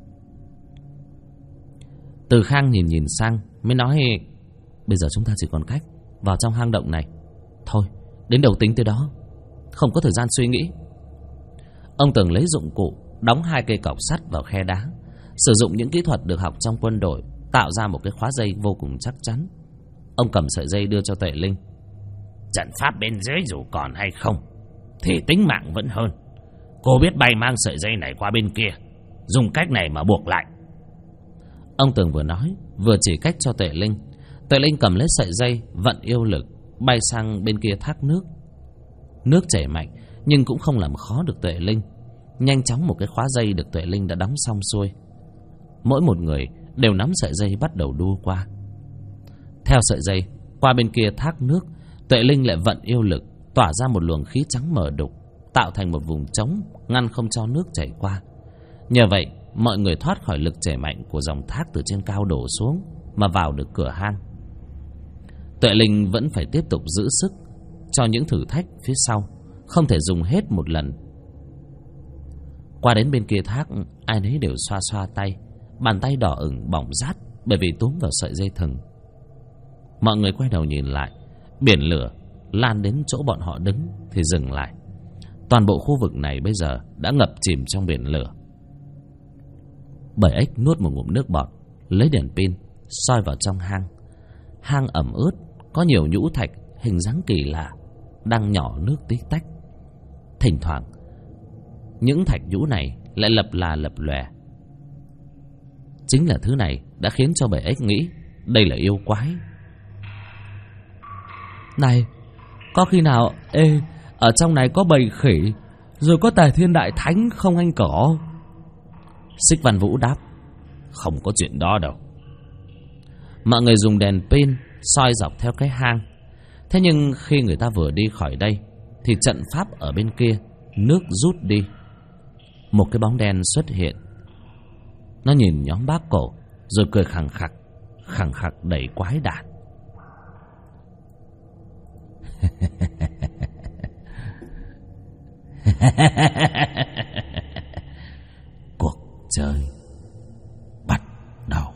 Từ Khang nhìn sang mới nói: Bây giờ chúng ta chỉ còn cách vào trong hang động này. Thôi, đến đầu tính tới đó, không có thời gian suy nghĩ. Ông Tường lấy dụng cụ đóng hai cây cọc sắt vào khe đá, sử dụng những kỹ thuật được học trong quân đội, tạo ra một cái khóa dây vô cùng chắc chắn. Ông cầm sợi dây đưa cho Tuệ Linh. Trận pháp bên dưới dù còn hay không thì tính mạng vẫn hơn. Cô biết bay mang sợi dây này qua bên kia, dùng cách này mà buộc lại. Ông Tường vừa nói vừa chỉ cách cho Tuệ Linh. Tuệ Linh cầm lấy sợi dây, vận yêu lực bay sang bên kia thác nước. Nước chảy mạnh nhưng cũng không làm khó được Tuệ Linh. Nhanh chóng một cái khóa dây được Tuệ Linh đã đóng xong xuôi. Mỗi một người đều nắm sợi dây bắt đầu đu qua. Theo sợi dây qua bên kia thác nước, Tuệ Linh lại vận yêu lực tỏa ra một luồng khí trắng mờ đục, tạo thành một vùng trống ngăn không cho nước chảy qua. Nhờ vậy mọi người thoát khỏi lực chảy mạnh của dòng thác từ trên cao đổ xuống mà vào được cửa hang. Tuệ Linh vẫn phải tiếp tục giữ sức cho những thử thách phía sau, không thể dùng hết một lần. Qua đến bên kia thác, ai nấy đều xoa xoa tay, bàn tay đỏ ửng bỏng rát bởi vì túm vào sợi dây thừng. Mọi người quay đầu nhìn lại, biển lửa lan đến chỗ bọn họ đứng thì dừng lại. Toàn bộ khu vực này bây giờ đã ngập chìm trong biển lửa. 7X nuốt một ngụm nước bọt, lấy đèn pin soi vào trong hang. Hang ẩm ướt, có nhiều nhũ thạch hình dáng kỳ lạ đang nhỏ nước tí tách. Thỉnh thoảng những thạch nhũ này lại lập lòe. Chính là thứ này đã khiến cho 7X nghĩ đây là yêu quái. Này, có khi nào ở trong này có bầy khỉ, rồi có Tề Thiên Đại Thánh không anh Cỏ? Xích Văn Vũ đáp: Không có chuyện đó đâu. Mọi người dùng đèn pin soi dọc theo cái hang. Thế nhưng khi người ta vừa đi khỏi đây thì trận pháp ở bên kia nước rút đi. Một cái bóng đen xuất hiện. Nó nhìn nhóm Bác Cổ rồi cười khẳng khặc đẩy quái đản. Cuộc chơi bắt đầu.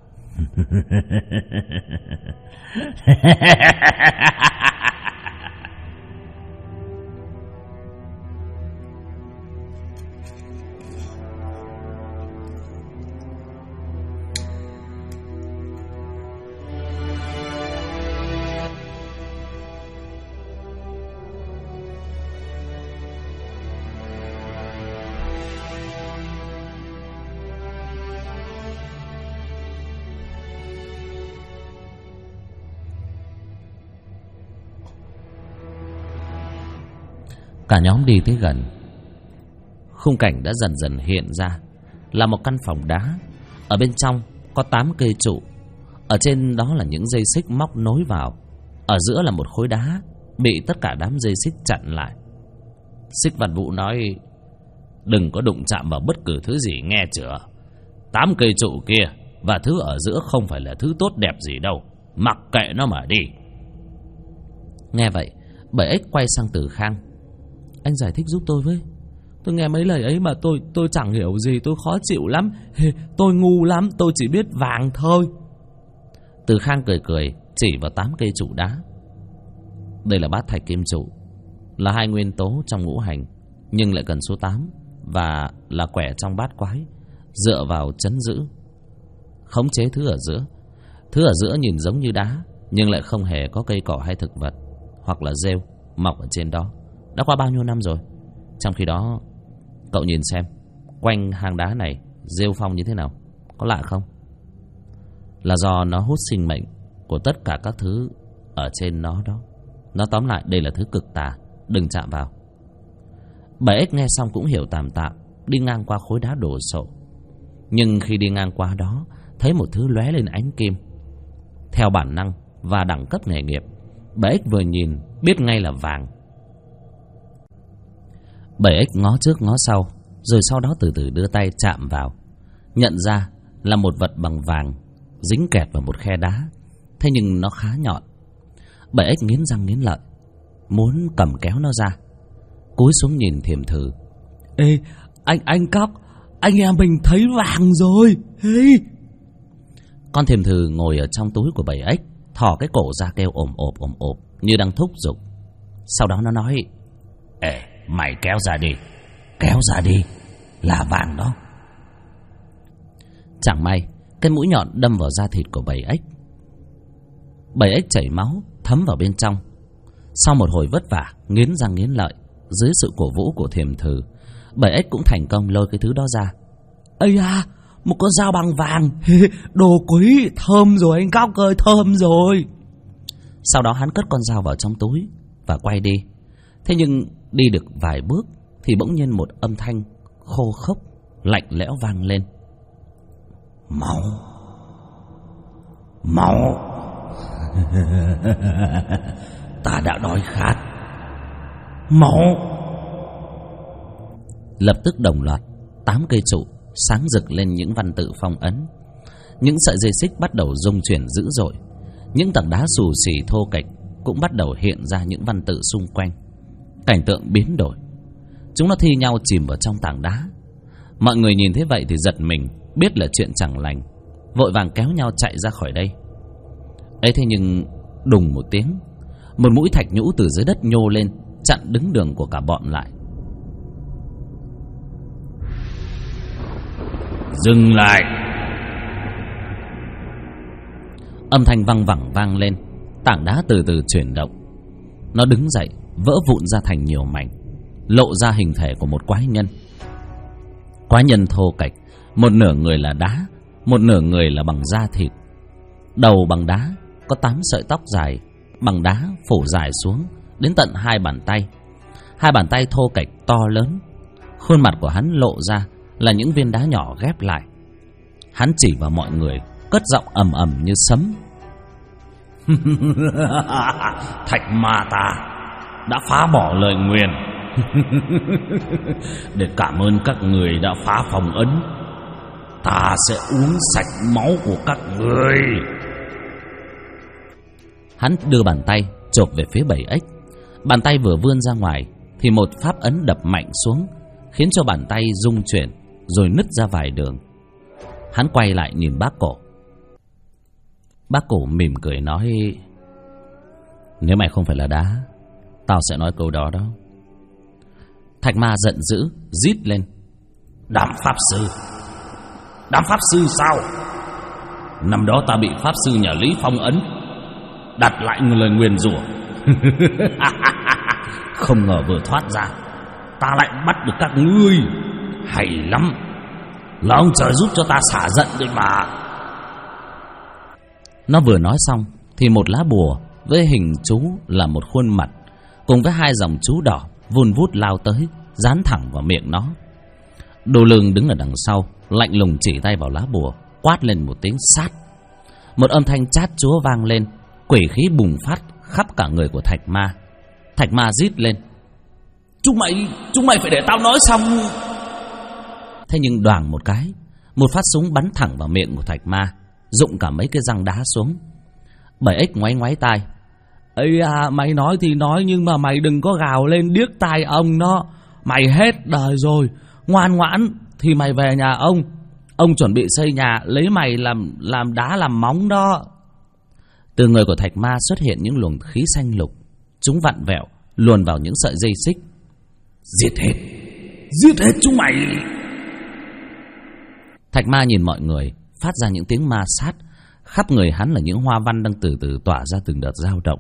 Cả nhóm đi tới gần, khung cảnh đã dần dần hiện ra là một căn phòng đá. Ở bên trong có 8 cây trụ, ở trên đó là những dây xích móc nối vào. Ở giữa là một khối đá bị tất cả đám dây xích chặn lại. Xích Văn Vũ nói: đừng có đụng chạm vào bất cứ thứ gì, nghe chưa? 8 cây trụ kia và thứ ở giữa không phải là thứ tốt đẹp gì đâu, mặc kệ nó mà đi. Nghe vậy, 7X quay sang Từ Khang: anh giải thích giúp tôi với. Tôi nghe mấy lời ấy mà tôi chẳng hiểu gì, tôi khó chịu lắm. Tôi ngu lắm, tôi chỉ biết vàng thôi. Từ Khang cười cười chỉ vào 8 cây trụ đá. Đây là bát thạch kim trụ, là 2 nguyên tố trong ngũ hành, nhưng lại cần số 8 và là quẻ trong bát quái, dựa vào trấn giữ, khống chế thứ ở giữa. Thứ ở giữa nhìn giống như đá, nhưng lại không hề có cây cỏ hay thực vật hoặc là rêu mọc ở trên đó. Đã qua bao nhiêu năm rồi? Trong khi đó, cậu nhìn xem, quanh hang đá này rêu phong như thế nào, có lạ không? Là do nó hút sinh mệnh của tất cả các thứ ở trên nó đó. Nó tóm lại đây là thứ cực tà, đừng chạm vào. 7X nghe xong cũng hiểu tạm tạm, đi ngang qua khối đá đổ sộ. Nhưng khi đi ngang qua đó, thấy một thứ lóe lên ánh kim. Theo bản năng và đẳng cấp nghề nghiệp, 7X vừa nhìn biết ngay là vàng. 7X ngó trước ngó sau, rồi sau đó từ từ đưa tay chạm vào, nhận ra là một vật bằng vàng dính kẹt vào một khe đá. Thế nhưng nó khá nhọn. 7X nghiến răng nghiến lợi, muốn cầm kéo nó ra. Cúi xuống nhìn Thiềm Thử: ê, anh Cóc, anh em mình thấy vàng rồi. Ê. Con Thiềm Thử ngồi ở trong túi của 7X, thò cái cổ ra kêu ồm ồp như đang thúc giục. Sau đó nó nói: ê, mày kéo ra đi, là vàng đó. Chẳng may cái mũi nhọn đâm vào da thịt của 7X. 7X chảy máu thấm vào bên trong. Sau một hồi vất vả nghiến răng nghiến lợi, dưới sự cổ vũ của Thiềm Thử, 7X cũng thành công lôi cái thứ đó ra. Ây à, một con dao bằng vàng. Đồ quý, thơm rồi anh Cóc ơi, thơm rồi. Sau đó hắn cất con dao vào trong túi và quay đi. Thế nhưng đi được vài bước thì bỗng nhiên một âm thanh khô khốc lạnh lẽo vang lên: máu. Ta đã đói khát. Máu. Lập tức đồng loạt 8 cây trụ sáng rực lên những văn tự phong ấn. Những sợi dây xích bắt đầu rung chuyển dữ dội. Những tảng đá xù xì thô kệch cũng bắt đầu hiện ra những văn tự xung quanh. Cảnh tượng biến đổi, chúng nó thi nhau chìm vào trong tảng đá. Mọi người nhìn thấy vậy thì giật mình, biết là chuyện chẳng lành, vội vàng kéo nhau chạy ra khỏi đây. Ấy thế nhưng đùng một tiếng, một mũi thạch nhũ từ dưới đất nhô lên, chặn đứng đường của cả bọn lại. Dừng lại! Âm thanh văng vẳng vang lên, tảng đá từ từ chuyển động. Nó đứng dậy, vỡ vụn ra thành nhiều mảnh, lộ ra hình thể của một quái nhân. Quái nhân thô kệch, một nửa người là đá, một nửa người là bằng da thịt. Đầu bằng đá, có 8 sợi tóc dài bằng đá phủ dài xuống đến tận 2 bàn tay. 2 bàn tay thô kệch to lớn. Khuôn mặt của hắn lộ ra là những viên đá nhỏ ghép lại. Hắn chỉ vào mọi người, cất giọng ầm ầm như sấm: Thạch ma ta đã phá bỏ lời nguyền. Để cảm ơn các người đã phá phong ấn, ta sẽ uống sạch máu của các người. Hắn đưa bàn tay chộp về phía 7X. Bàn tay vừa vươn ra ngoài thì một pháp ấn đập mạnh xuống, khiến cho bàn tay rung chuyển rồi nứt ra vài đường. Hắn quay lại nhìn bác Cổ. Bác Cổ mỉm cười nói: nếu mày không phải là đá, tao sẽ nói câu đó đó. Thạch Ma giận dữ rít lên: đám pháp sư! Đám pháp sư sao? Năm đó ta bị pháp sư nhà Lý phong ấn, đặt lại lời nguyền rủa. Không ngờ vừa thoát ra, ta lại bắt được các ngươi. Hay lắm, là ông trời giúp cho ta xả giận đấy mà. Nó vừa nói xong thì một lá bùa với hình chú là một khuôn mặt cùng với hai dòng chú đỏ vun vút lao tới, dán thẳng vào miệng nó. Đồ Lương đứng ở đằng sau, lạnh lùng chỉ tay vào lá bùa, quát lên một tiếng sát. Một âm thanh chát chúa vang lên, quỷ khí bùng phát khắp cả người của Thạch Ma. Thạch Ma rít lên: chúng mày phải để tao nói xong. Thế nhưng đoàng một cái, một phát súng bắn thẳng vào miệng của Thạch Ma, rụng cả mấy cái răng đá xuống. 7X ngoáy ngoáy tai: ây à, mày nói thì nói, nhưng mà mày đừng có gào lên điếc tai ông đó. Mày hết đời rồi, ngoan ngoãn thì mày về nhà ông. Ông chuẩn bị xây nhà lấy mày làm đá làm móng đó. Từ người của Thạch Ma xuất hiện những luồng khí xanh lục, chúng vặn vẹo luồn vào những sợi dây xích. Giết hết chúng mày! Thạch Ma nhìn mọi người, phát ra những tiếng ma sát. Khắp người hắn là những hoa văn đang từ từ tỏa ra từng đợt dao động.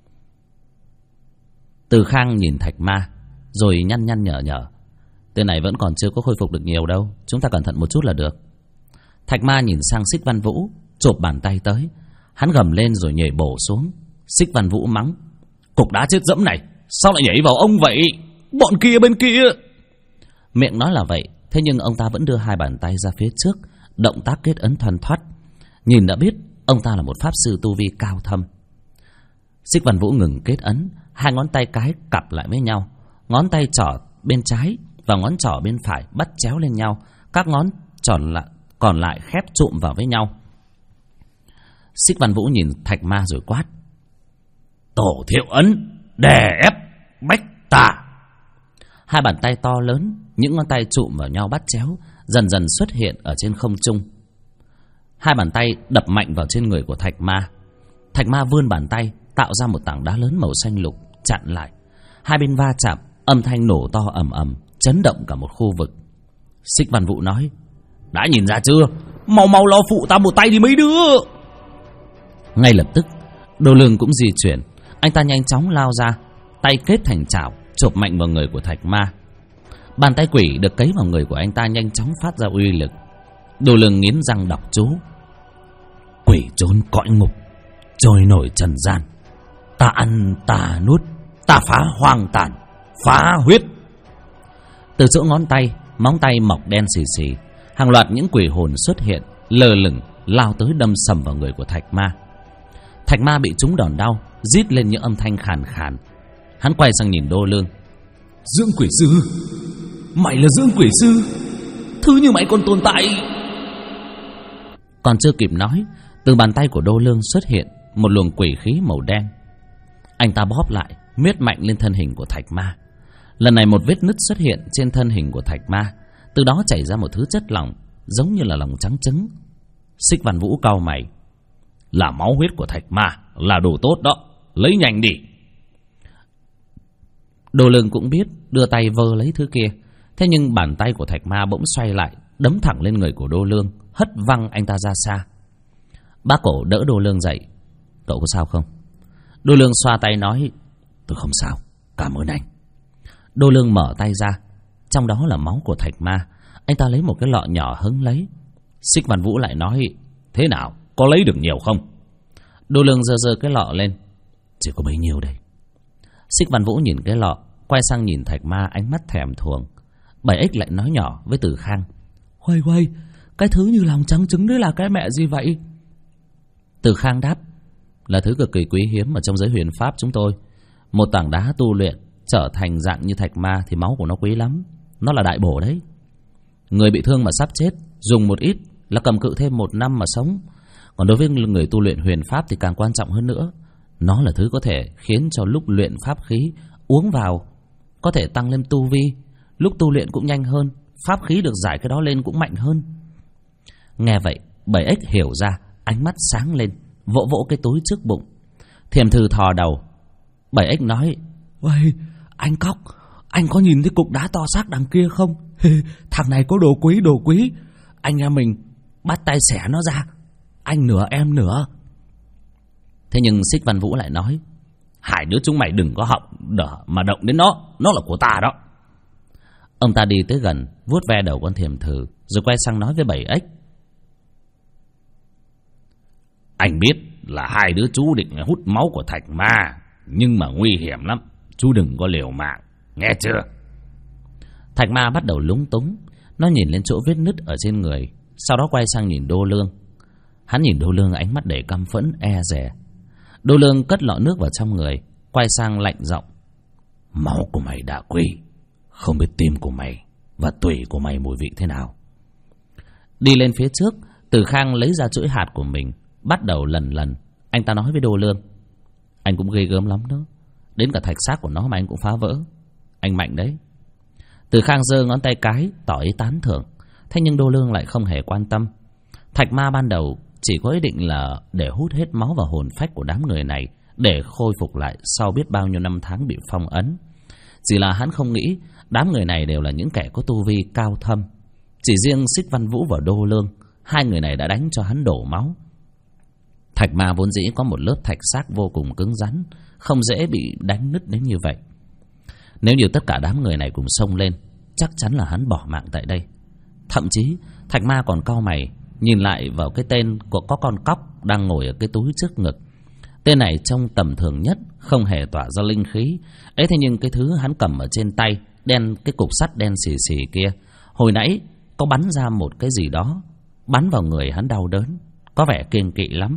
Từ Khang nhìn Thạch Ma rồi nhăn nhở: tên này vẫn còn chưa có khôi phục được nhiều đâu, chúng ta cẩn thận một chút là được. Thạch Ma nhìn sang Xích Văn Vũ, chộp bàn tay tới. Hắn gầm lên rồi nhảy bổ xuống. Xích Văn Vũ mắng: cục đá chết dẫm này, sao lại nhảy vào ông vậy? Bọn kia bên kia! Miệng nói là vậy, thế nhưng ông ta vẫn đưa hai bàn tay ra phía trước, động tác kết ấn thoăn thoắt. Nhìn đã biết ông ta là một pháp sư tu vi cao thâm. Xích Văn Vũ ngừng kết ấn, hai ngón tay cái cặp lại với nhau, ngón tay trỏ bên trái và ngón trỏ bên phải bắt chéo lên nhau, các ngón còn lại khép trụm vào với nhau. Xích Văn Vũ nhìn Thạch Ma rồi quát: tổ thiệu ấn, đè ép bách tà. Hai bàn tay to lớn, những ngón tay trụm vào nhau bắt chéo, dần dần xuất hiện ở trên không trung. Hai bàn tay đập mạnh vào trên người của Thạch Ma. Thạch Ma vươn bàn tay, tạo ra một tảng đá lớn màu xanh lục chặn lại. Hai bên va chạm, âm thanh nổ to ầm ầm, chấn động cả một khu vực. Xích Văn Vũ nói: đã nhìn ra chưa? Mau lo phụ ta một tay đi mấy đứa. Ngay lập tức, Đồ Lương cũng di chuyển. Anh ta nhanh chóng lao ra, tay kết thành chảo, chộp mạnh vào người của Thạch Ma. Bàn tay quỷ được cấy vào người của anh ta nhanh chóng phát ra uy lực. Đồ Lương nghiến răng đọc chú: quỷ trốn cõi ngục, trôi nổi trần gian, ta ăn ta nuốt, ta phá hoang tàn, phá huyết. Từ chỗ ngón tay, móng tay mọc đen xì xì, hàng loạt những quỷ hồn xuất hiện, lơ lửng lao tới đâm sầm vào người của Thạch Ma. Thạch Ma bị trúng đòn đau, rít lên những âm thanh khàn khàn. Hắn quay sang nhìn Đô Lương: dưỡng quỷ sư, mày là dưỡng quỷ sư? Thứ như mày còn tồn tại? Còn chưa kịp nói, từ bàn tay của Đô Lương xuất hiện một luồng quỷ khí màu đen. Anh ta bóp lại, miết mạnh lên thân hình của Thạch Ma. Lần này một vết nứt xuất hiện trên thân hình của Thạch Ma, từ đó chảy ra một thứ chất lỏng giống như là lòng trắng trứng. Xích Văn Vũ cau mày: là máu huyết của Thạch Ma, là đồ tốt đó, lấy nhanh đi. Đồ Lương cũng biết, đưa tay vơ lấy thứ kia. Thế nhưng bàn tay của Thạch Ma bỗng xoay lại, đấm thẳng lên người của Đô Lương, hất văng anh ta ra xa. Bác Cổ đỡ Đô Lương dậy: cậu có sao không? Đô Lương xoa tay nói: tôi không sao, cảm ơn anh. Đô Lương mở tay ra, trong đó là máu của Thạch Ma. Anh ta lấy một cái lọ nhỏ hứng lấy. Xích Văn Vũ lại nói: thế nào, có lấy được nhiều không? Đô Lương giơ cái lọ lên: chỉ có bấy nhiêu đây. Xích Văn Vũ nhìn cái lọ, quay sang nhìn Thạch Ma, ánh mắt thèm thuồng. 7X lại nói nhỏ với Từ Khang: Huây, cái thứ như lòng trắng trứng đấy là cái mẹ gì vậy? Từ Khang đáp: là thứ cực kỳ quý hiếm ở trong giới huyền pháp chúng tôi. Một tảng đá tu luyện trở thành dạng như Thạch Ma thì máu của nó quý lắm, nó là đại bổ đấy. Người bị thương mà sắp chết, dùng một ít là cầm cự thêm 1 năm mà sống. Còn đối với người tu luyện huyền pháp thì càng quan trọng hơn nữa, nó là thứ có thể khiến cho lúc luyện pháp khí uống vào có thể tăng lên tu vi, lúc tu luyện cũng nhanh hơn, pháp khí được giải cái đó lên cũng mạnh hơn. Nghe vậy, 7X hiểu ra, ánh mắt sáng lên, vỗ vỗ cái túi trước bụng. Thiềm Thư thò đầu. 7X nói: "Uầy, anh Cóc, anh có nhìn thấy cục đá to xác đằng kia không? Thằng này có đồ quý. Anh em mình bắt tay xẻ nó ra, anh nửa em nửa." Thế nhưng Xích Văn Vũ lại nói: "Hai đứa chúng mày đừng có họng đỡ mà động đến nó là của ta đó." Ông ta đi tới gần, vuốt ve đầu con Thiềm Thư, rồi quay sang nói với 7X: "Anh biết là hai đứa chú định hút máu của Thạch Ma, nhưng mà nguy hiểm lắm, chú đừng có liều mạng, nghe chưa?" Thạch Ma bắt đầu lúng túng, nó nhìn lên chỗ vết nứt ở trên người, sau đó quay sang nhìn Đô Lương. Hắn nhìn Đô Lương ánh mắt đầy căm phẫn e dè. Đô Lương cất lọ nước vào trong người, quay sang lạnh giọng: "Máu của mày đã quy, không biết tim của mày và tủy của mày mùi vị thế nào." Đi lên phía trước, Từ Khang lấy ra chuỗi hạt của mình, bắt đầu lần. Anh ta nói với Đô Lương: "Anh cũng ghê gớm lắm đó, đến cả thạch xác của nó mà anh cũng phá vỡ. Anh mạnh đấy." Từ Khang giơ ngón tay cái tỏ ý tán thưởng. Thế nhưng Đô Lương lại không hề quan tâm. Thạch Ma ban đầu chỉ có ý định là để hút hết máu và hồn phách của đám người này, để khôi phục lại sau biết bao nhiêu năm tháng bị phong ấn. Chỉ là hắn không nghĩ đám người này đều là những kẻ có tu vi cao thâm. Chỉ riêng Xích Văn Vũ và Đô Lương, hai người này đã đánh cho hắn đổ máu. Thạch Ma vốn dĩ có một lớp thạch xác vô cùng cứng rắn, không dễ bị đánh nứt đến như vậy. Nếu như tất cả đám người này cùng xông lên, chắc chắn là hắn bỏ mạng tại đây. Thậm chí Thạch Ma còn cau mày nhìn lại vào cái tên của có con cóc đang ngồi ở cái túi trước ngực. Tên này trông tầm thường nhất, không hề tỏa ra linh khí ấy. Thế nhưng cái thứ hắn cầm ở trên tay, cái cục sắt đen xì xì kia, hồi nãy có bắn ra một cái gì đó, bắn vào người hắn đau đớn, có vẻ kiêng kỵ lắm.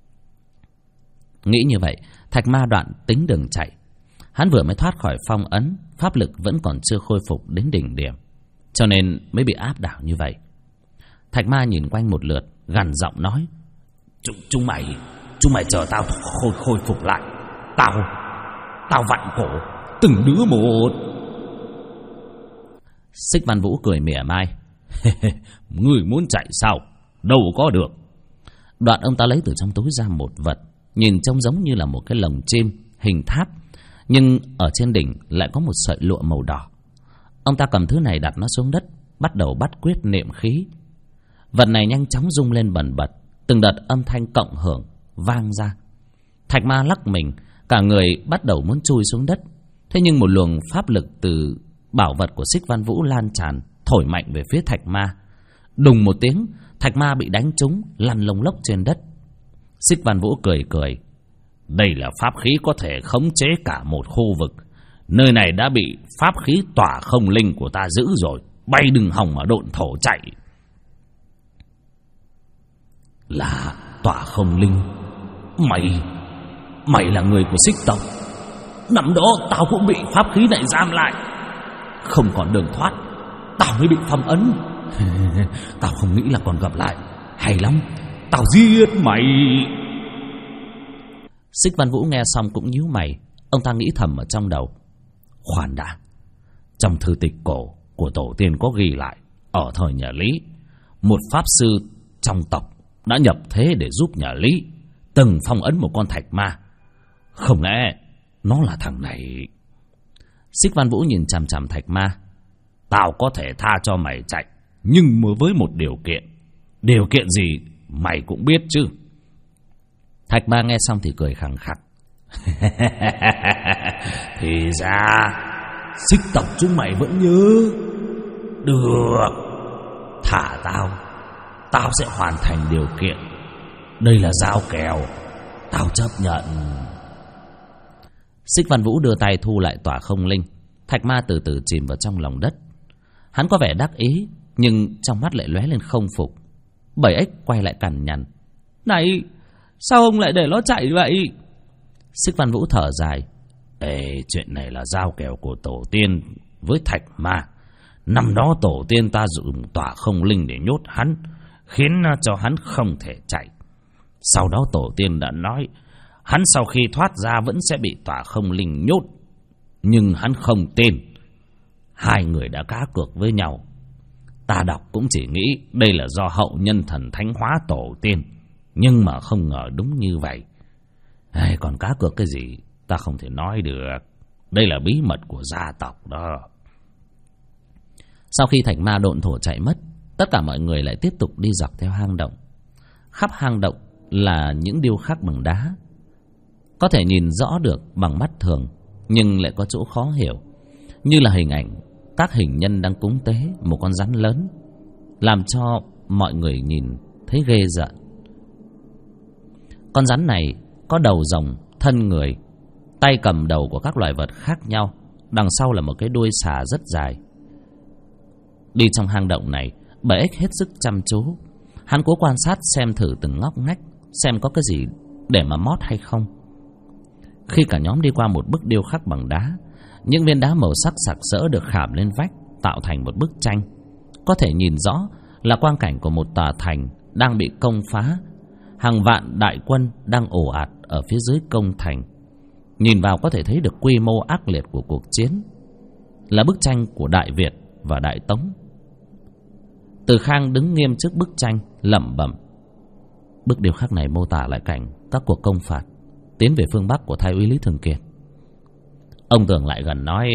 Nghĩ như vậy, Thạch Ma đoạn tính đường chạy. Hắn vừa mới thoát khỏi phong ấn, pháp lực vẫn còn chưa khôi phục đến đỉnh điểm, cho nên mới bị áp đảo như vậy. Thạch Ma nhìn quanh một lượt, gằn giọng nói: Chúng mày chờ tao khôi phục lại. Tao vặn cổ từng đứa một." Xích Văn Vũ cười mỉa mai: "Ngươi muốn chạy sao? Đâu có được." Đoạn ông ta lấy từ trong túi ra một vật, nhìn trông giống như là một cái lồng chim hình tháp, nhưng ở trên đỉnh lại có một sợi lụa màu đỏ. Ông ta cầm thứ này đặt nó xuống đất, bắt đầu bắt quyết niệm khí. Vật này nhanh chóng rung lên bần bật, từng đợt âm thanh cộng hưởng vang ra. Thạch Ma lắc mình, cả người bắt đầu muốn chui xuống đất. Thế nhưng một luồng pháp lực từ bảo vật của Xích Văn Vũ lan tràn, thổi mạnh về phía Thạch Ma. Đùng một tiếng, Thạch Ma bị đánh trúng, lăn lông lốc trên đất. Xích Văn Vũ cười: "Đây là pháp khí có thể khống chế cả một khu vực. Nơi này đã bị pháp khí tỏa không linh của ta giữ rồi, bay đừng hòng mà độn thổ chạy." "Là tỏa không linh? Mày là người của Xích tộc? Năm đó tao cũng bị pháp khí này giam lại, không còn đường thoát, tao mới bị phong ấn. Tao không nghĩ là còn gặp lại. Hay lắm, tao giết mày." Xích Văn Vũ nghe xong cũng nhíu mày. Ông ta nghĩ thầm ở trong đầu: khoan đã, trong thư tịch cổ của tổ tiên có ghi lại, ở thời nhà Lý, một pháp sư trong tộc đã nhập thế để giúp nhà Lý, từng phong ấn một con thạch ma. Không lẽ nó là thằng này? Xích Văn Vũ nhìn chằm chằm Thạch Ma: "Tao có thể tha cho mày chạy, nhưng mà với một điều kiện. Điều kiện gì mày cũng biết chứ?" Thạch Ma nghe xong thì cười khằng khặc: "Thì ra Xích tộc chúng mày vẫn nhớ. Được, thả tao sẽ hoàn thành điều kiện. Đây là giao kèo, tao chấp nhận." Xích Văn Vũ đưa tay thu lại tỏa không linh. Thạch Ma từ từ chìm vào trong lòng đất. Hắn có vẻ đắc ý, nhưng trong mắt lại lóe lên không phục. 7X quay lại cằn nhằn: "Này, sao ông lại để nó chạy vậy?" Xích Văn Vũ thở dài: "Ê, chuyện này là giao kèo của tổ tiên với Thạch Ma. Năm đó tổ tiên ta dùng tỏa không linh để nhốt hắn, khiến cho hắn không thể chạy. Sau đó tổ tiên đã nói hắn sau khi thoát ra vẫn sẽ bị tỏa không linh nhốt. Nhưng hắn không tin, hai người đã cá cược với nhau. Ta đọc cũng chỉ nghĩ đây là do hậu nhân thần thánh hóa tổ tiên, nhưng mà không ngờ đúng như vậy. Còn cá cược cái gì ta không thể nói được. Đây là bí mật của gia tộc đó. Sau khi Thạch Ma độn thổ chạy mất, tất cả mọi người lại tiếp tục đi dọc theo hang động. Khắp hang động là những điêu khắc bằng đá, có thể nhìn rõ được bằng mắt thường, nhưng lại có chỗ khó hiểu, như là hình ảnh các hình nhân đang cúng tế một con rắn lớn, làm cho mọi người nhìn thấy ghê rợn. Con rắn này có đầu rồng, thân người, tay cầm đầu của các loài vật khác nhau, đằng sau là một cái đuôi xà rất dài. Đi trong hang động này, bà ếch hết sức chăm chú. Hắn cố quan sát xem thử từng ngóc ngách, xem có cái gì để mà mót hay không. Khi cả nhóm đi qua một bức điêu khắc bằng đá, những viên đá màu sắc sặc sỡ được khảm lên vách, tạo thành một bức tranh. Có thể nhìn rõ là quang cảnh của một tòa thành đang bị công phá. Hàng vạn đại quân đang ồ ạt ở phía dưới công thành. Nhìn vào có thể thấy được quy mô ác liệt của cuộc chiến. Là bức tranh của Đại Việt và Đại Tống. Từ Khang đứng nghiêm trước bức tranh, lẩm bẩm. Bức điêu khắc này mô tả lại cảnh các cuộc công phạt tiến về phương Bắc của Thái úy Lý Thường Kiệt. Ông Tường lại gần nói,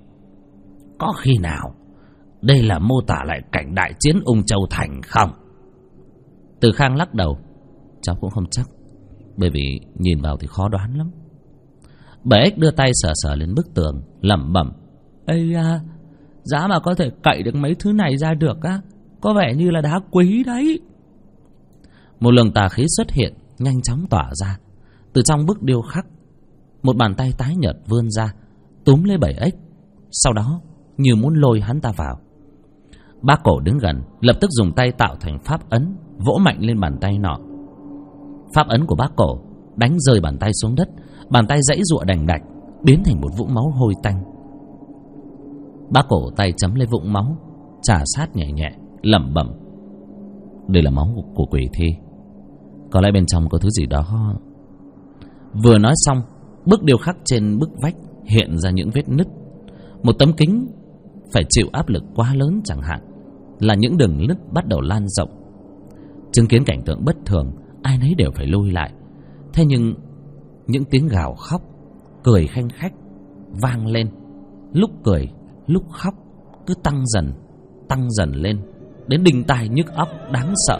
có khi nào đây là mô tả lại cảnh đại chiến Ung Châu Thành không? Từ Khang lắc đầu, cháu cũng không chắc, bởi vì nhìn vào thì khó đoán lắm. Bà ếch đưa tay sờ sờ lên bức tường, lẩm bẩm. Ây da, giá mà có thể cậy được mấy thứ này ra được á, có vẻ như là đá quý đấy. Một luồng tà khí xuất hiện, nhanh chóng tỏa ra. Từ trong bức điêu khắc, một bàn tay tái nhợt vươn ra, túm lấy bầy ếch, sau đó như muốn lôi hắn ta vào. Bác Cổ đứng gần, lập tức dùng tay tạo thành pháp ấn, vỗ mạnh lên bàn tay nọ. Pháp ấn của bác Cổ đánh rơi bàn tay xuống đất, bàn tay giãy giụa đành đạch, biến thành một vũng máu hôi tanh. Bác Cổ tay chấm lấy vũng máu, trà sát nhẹ nhẹ, lẩm bẩm. Đây là máu của quỷ thi, có lẽ bên trong có thứ gì đó. Vừa nói xong, bức điêu khắc trên bức vách hiện ra những vết nứt. Một tấm kính phải chịu áp lực quá lớn chẳng hạn, là những đường nứt bắt đầu lan rộng. Chứng kiến cảnh tượng bất thường, ai nấy đều phải lui lại. Thế nhưng những tiếng gào khóc, cười khanh khách vang lên, lúc cười lúc khóc, cứ tăng dần lên, đến đinh tai nhức óc đáng sợ.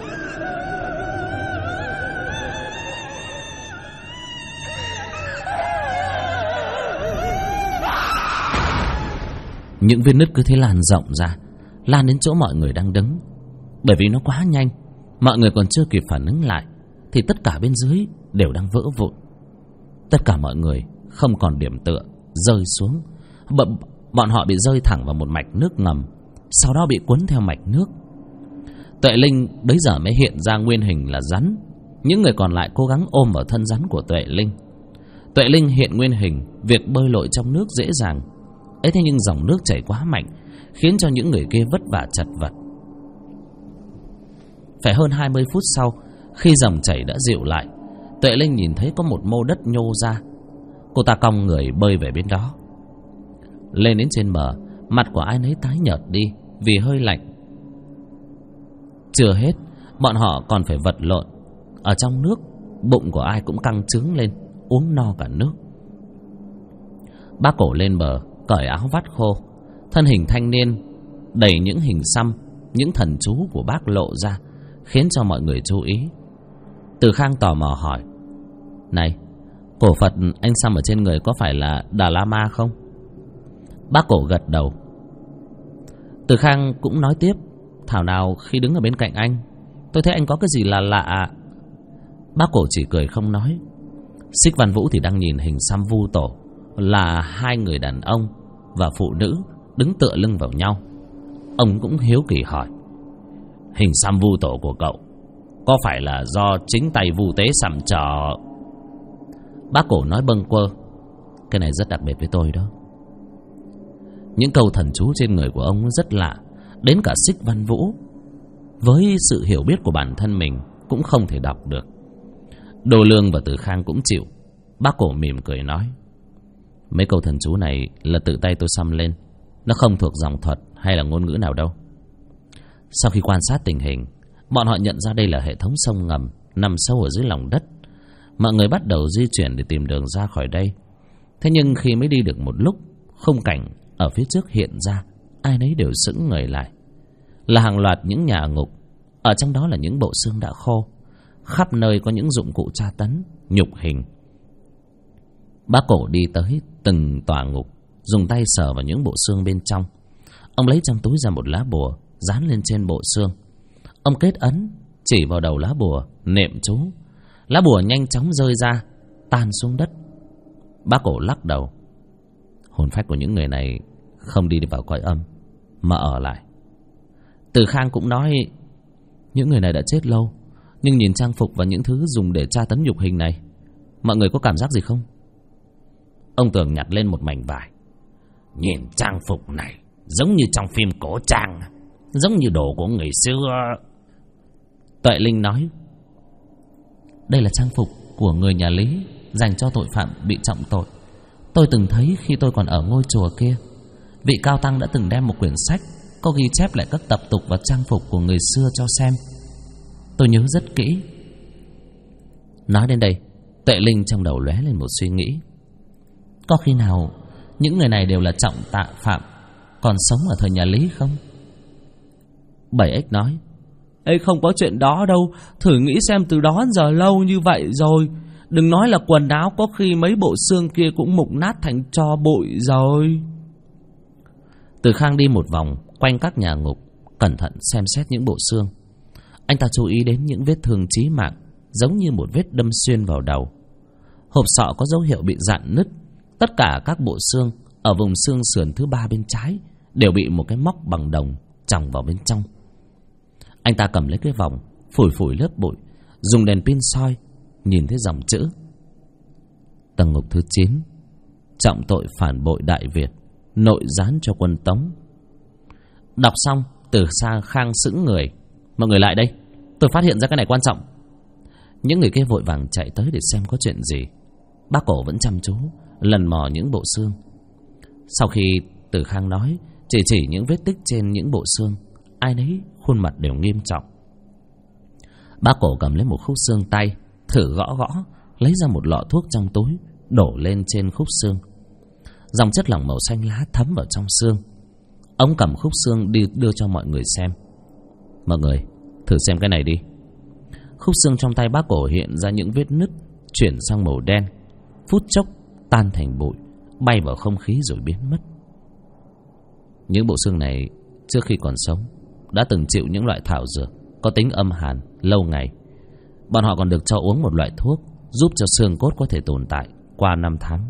Những vết nứt cứ thế lan rộng ra, lan đến chỗ mọi người đang đứng. Bởi vì nó quá nhanh, mọi người còn chưa kịp phản ứng lại thì tất cả bên dưới đều đang vỡ vụn. Tất cả mọi người không còn điểm tựa, rơi xuống. Bọn họ bị rơi thẳng vào một mạch nước ngầm, sau đó bị cuốn theo mạch nước. Tuệ Linh bấy giờ mới hiện ra nguyên hình là rắn. Những người còn lại cố gắng ôm vào thân rắn của Tuệ Linh. Tuệ Linh hiện nguyên hình, việc bơi lội trong nước dễ dàng. Ấy thế nhưng dòng nước chảy quá mạnh, khiến cho những người kia vất vả chật vật. Phải hơn 20 phút sau, khi dòng chảy đã dịu lại, Tuệ Linh nhìn thấy có một mô đất nhô ra. Cô ta cong người bơi về bên đó. Lên đến trên bờ, mặt của ai nấy tái nhợt đi vì hơi lạnh. Chưa hết, bọn họ còn phải vật lộn. Ở trong nước, bụng của ai cũng căng trướng lên, uống no cả nước. Bác Cổ lên bờ, cởi áo vắt khô. Thân hình thanh niên đầy những hình xăm, những thần chú của bác lộ ra, khiến cho mọi người chú ý. Từ Khang tò mò hỏi, này, cổ Phật anh xăm ở trên người có phải là Đà La Ma không? Bác Cổ gật đầu. Từ Khang cũng nói tiếp, thảo nào khi đứng ở bên cạnh anh, tôi thấy anh có cái gì là lạ. Bác Cổ chỉ cười không nói. Xích Văn Vũ thì đang nhìn hình xăm Vu Tổ, là hai người đàn ông và phụ nữ đứng tựa lưng vào nhau. Ông cũng hiếu kỳ hỏi, hình xăm Vu Tổ của cậu có phải là do chính tay Vu Tế xăm cho? Bác Cổ nói bâng quơ, cái này rất đặc biệt với tôi đó. Những câu thần chú trên người của ông rất lạ, đến cả Xích Văn Vũ với sự hiểu biết của bản thân mình cũng không thể đọc được. Đô Lương và Từ Khang cũng chịu. Bác Cổ mỉm cười nói, mấy câu thần chú này là tự tay tôi xăm lên, Nó không thuộc dòng thuật hay là ngôn ngữ nào đâu. Sau khi quan sát tình hình, bọn họ nhận ra đây là hệ thống sông ngầm nằm sâu ở dưới lòng đất. Mọi người bắt đầu di chuyển để tìm đường ra khỏi đây. Thế nhưng khi mới đi được một lúc, khung cảnh ở phía trước hiện ra, ai nấy đều sững người lại. Là hàng loạt những nhà ngục, ở trong đó là những bộ xương đã khô. Khắp nơi có những dụng cụ tra tấn, nhục hình. Bác Cổ đi tới từng tòa ngục, dùng tay sờ vào những bộ xương bên trong. Ông lấy trong túi ra một lá bùa, dán lên trên bộ xương. Ông kết ấn, chỉ vào đầu lá bùa, niệm chú. Lá bùa nhanh chóng rơi ra, tan xuống đất. Bác Cổ lắc đầu. Hồn phách của những người này không đi vào cõi âm, mà ở lại. Từ Khang cũng nói, những người này đã chết lâu, nhưng nhìn trang phục và những thứ dùng để tra tấn nhục hình này, mọi người có cảm giác gì không? Ông Tường nhặt lên một mảnh vải. Nhìn trang phục này giống như trong phim cổ trang, giống như đồ của người xưa. Tuệ Linh nói, đây là trang phục của người nhà Lý, dành cho tội phạm bị trọng tội. Tôi từng thấy khi tôi còn ở ngôi chùa kia. Vị cao tăng đã từng đem một quyển sách có ghi chép lại các tập tục và trang phục của người xưa cho xem. Tôi nhớ rất kỹ. Nói đến đây, Tuệ Linh trong đầu lóe lên một suy nghĩ. Có khi nào những người này đều là trọng tạ phạm, còn sống ở thời nhà Lý không? Bảy Ếch nói, Ê, không có chuyện đó đâu. Thử nghĩ xem, từ đó đến giờ lâu như vậy rồi, đừng nói là quần áo, có khi mấy bộ xương kia cũng mục nát thành tro bụi rồi. Từ Khang đi một vòng quanh các nhà ngục, cẩn thận xem xét những bộ xương. Anh ta chú ý đến những vết thương chí mạng, giống như một vết đâm xuyên vào đầu. Hộp sọ có dấu hiệu bị rạn nứt. Tất cả các bộ xương ở vùng xương sườn thứ 3 bên trái đều bị một cái móc bằng đồng chòng vào bên trong. Anh ta cầm lấy cái vòng, phủi phủi lớp bụi, dùng đèn pin soi, nhìn thấy dòng chữ: Tầng ngục thứ 9, trọng tội phản bội Đại Việt, nội gián cho quân Tống. Đọc xong, Từ Khang sững người. Mọi người lại đây, tôi phát hiện ra cái này quan trọng. Những người kia vội vàng chạy tới để xem có chuyện gì. Bác Cổ vẫn chăm chú lần mò những bộ xương. Sau khi Từ Khang nói, chỉ những vết tích trên những bộ xương, ai nấy khuôn mặt đều nghiêm trọng. Bác Cổ cầm lấy một khúc xương tay, thử gõ gõ, lấy ra một lọ thuốc trong túi, đổ lên trên khúc xương. Dòng chất lỏng màu xanh lá thấm vào trong xương. Ông cầm khúc xương đi đưa cho mọi người xem. Mọi người thử xem cái này đi. Khúc xương trong tay Bác Cổ hiện ra những vết nứt, chuyển sang màu đen, phút chốc tan thành bụi, bay vào không khí rồi biến mất. Những bộ xương này trước khi còn sống đã từng chịu những loại thảo dược có tính âm hàn lâu ngày. Bọn họ còn được cho uống một loại thuốc giúp cho xương cốt có thể tồn tại qua 5 tháng.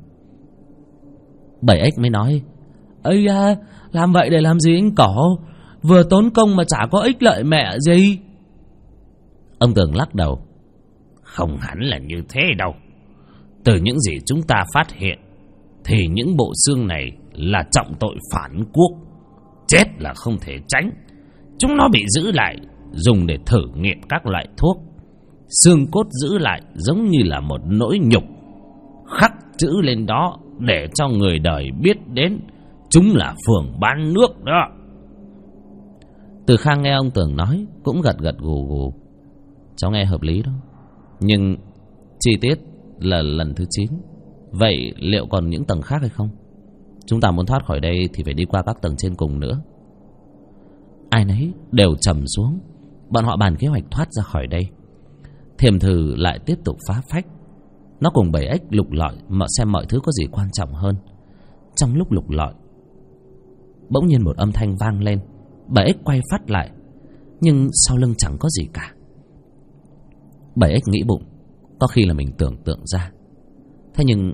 Bảy Ếch mới nói: Ây da, làm vậy để làm gì anh Cổ? Vừa tốn công mà chả có ích lợi mẹ gì. Ông Tường lắc đầu: Không hẳn là như thế đâu. Từ những gì chúng ta phát hiện thì những bộ xương này là trọng tội phản quốc, chết là không thể tránh. Chúng nó bị giữ lại dùng để thử nghiệm các loại thuốc. Xương cốt giữ lại giống như là một nỗi nhục, khắc chữ lên đó để cho người đời biết đến chúng là phường bán nước đó. Từ Khang nghe ông Tường nói cũng gật gật gù gù. Cháu nghe hợp lý đó, nhưng chi tiết là lần thứ 9. Vậy liệu còn những tầng khác hay không? Chúng ta muốn thoát khỏi đây thì phải đi qua các tầng trên cùng nữa. Ai nấy đều trầm xuống. Bọn họ bàn kế hoạch thoát ra khỏi đây. Thiềm Thử lại tiếp tục phá phách. Nó cùng Bảy Ếch lục lọi mà xem mọi thứ có gì quan trọng hơn. Trong lúc lục lọi, bỗng nhiên một âm thanh vang lên. Bảy Ếch quay phát lại, nhưng sau lưng chẳng có gì cả. Bảy Ếch nghĩ bụng, có khi là mình tưởng tượng ra. Thế nhưng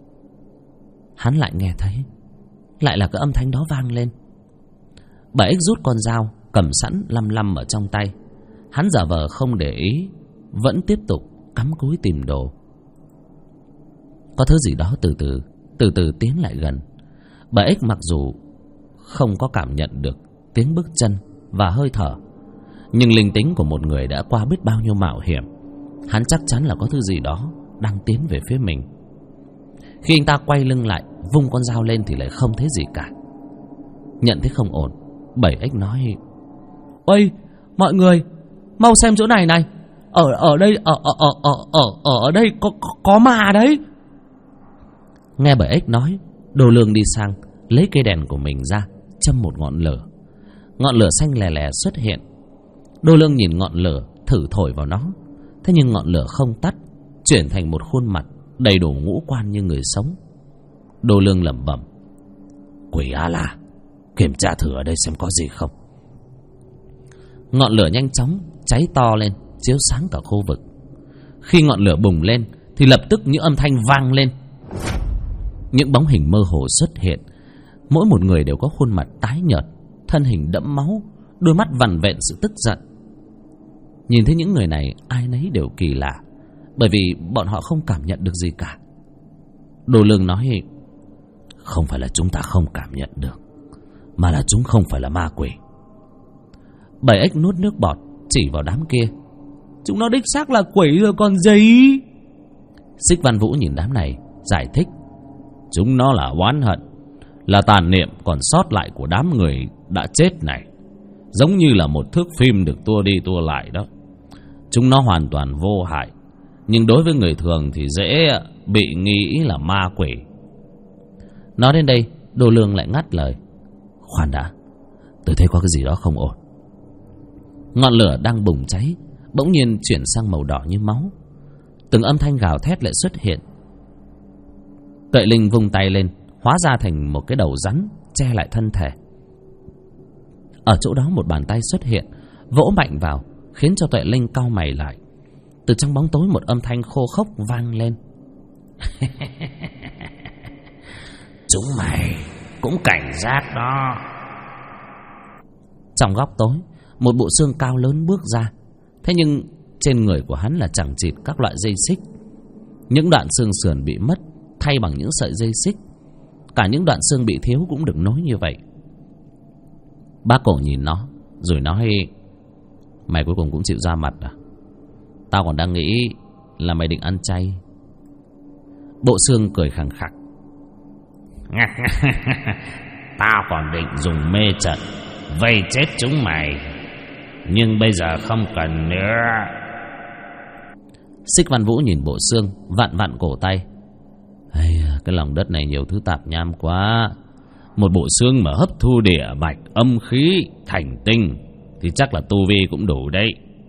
hắn lại nghe thấy, lại là cái âm thanh đó vang lên. Bảy Ếch rút con dao cầm sẵn lăm lăm ở trong tay. Hắn giả vờ không để ý, vẫn tiếp tục cắm cúi tìm đồ. Có thứ gì đó từ từ tiến lại gần. Bảy Ếch mặc dù không có cảm nhận được tiếng bước chân và hơi thở, nhưng linh tính của một người đã qua biết bao nhiêu mạo hiểm, hắn chắc chắn là có thứ gì đó đang tiến về phía mình. Khi anh ta quay lưng lại, vung con dao lên thì lại không thấy gì cả. Nhận thấy không ổn, Bảy Ếch nói: Ôi, mọi người, mau xem chỗ này này. Ở đây ở đây có ma đấy. Nghe Bảy Ếch nói, Đồ Lương đi sang lấy cây đèn của mình ra, châm một ngọn lửa. Ngọn lửa xanh lè lè xuất hiện. Đồ Lương nhìn ngọn lửa, thử thổi vào nó. Thế nhưng ngọn lửa không tắt, chuyển thành một khuôn mặt đầy đủ ngũ quan như người sống. Đồ Lương lẩm bẩm: Quỷ A-la, kiểm tra thử ở đây xem có gì không. Ngọn lửa nhanh chóng cháy to lên, chiếu sáng cả khu vực. Khi ngọn lửa bùng lên thì lập tức những âm thanh vang lên. Những bóng hình mơ hồ xuất hiện. Mỗi một người đều có khuôn mặt tái nhợt, thân hình đẫm máu, đôi mắt vằn vện sự tức giận. Nhìn thấy những người này, ai nấy đều kỳ lạ, bởi vì bọn họ không cảm nhận được gì cả. Đồ Lương nói: Không phải là chúng ta không cảm nhận được, mà là chúng không phải là ma quỷ. Bảy Ếch nuốt nước bọt, chỉ vào đám kia: Chúng nó đích xác là quỷ rồi còn gì. Xích Văn Vũ nhìn đám này, giải thích: Chúng nó là oán hận, là tàn niệm còn sót lại của đám người đã chết này. Giống như là một thước phim được tua đi tua lại đó. Chúng nó hoàn toàn vô hại, nhưng đối với người thường thì dễ bị nghĩ là ma quỷ. Nói đến đây, Đồ Lương lại ngắt lời: Khoan đã, tôi thấy có cái gì đó không ổn. Ngọn lửa đang bùng cháy bỗng nhiên chuyển sang màu đỏ như máu. Từng âm thanh gào thét lại xuất hiện. Tuệ Linh vung tay lên, hóa ra thành một cái đầu rắn che lại thân thể. Ở chỗ đó một bàn tay xuất hiện, vỗ mạnh vào, khiến cho Tuệ Linh cau mày lại. Từ trong bóng tối một âm thanh khô khốc vang lên: Chúng mày cũng cảnh giác đó. Trong góc tối, một bộ xương cao lớn bước ra. Thế nhưng trên người của hắn là chẳng chịt các loại dây xích. Những đoạn xương sườn bị mất, thay bằng những sợi dây xích. Cả những đoạn xương bị thiếu cũng được nối như vậy. Bác Cổ nhìn nó rồi nói: Mày cuối cùng cũng chịu ra mặt à? Tao còn đang nghĩ là mày định ăn chay. Bộ xương cười khẳng khặc: Tao còn định dùng mê trận vây chết chúng mày, nhưng bây giờ không cần nữa. Xích Văn Vũ nhìn bộ xương, vặn vặn cổ tay: Cái lòng đất này nhiều thứ tạp nham quá. Một bộ xương mà hấp thu địa bạch âm khí thành tinh thì chắc là tu vi cũng đủ đấy.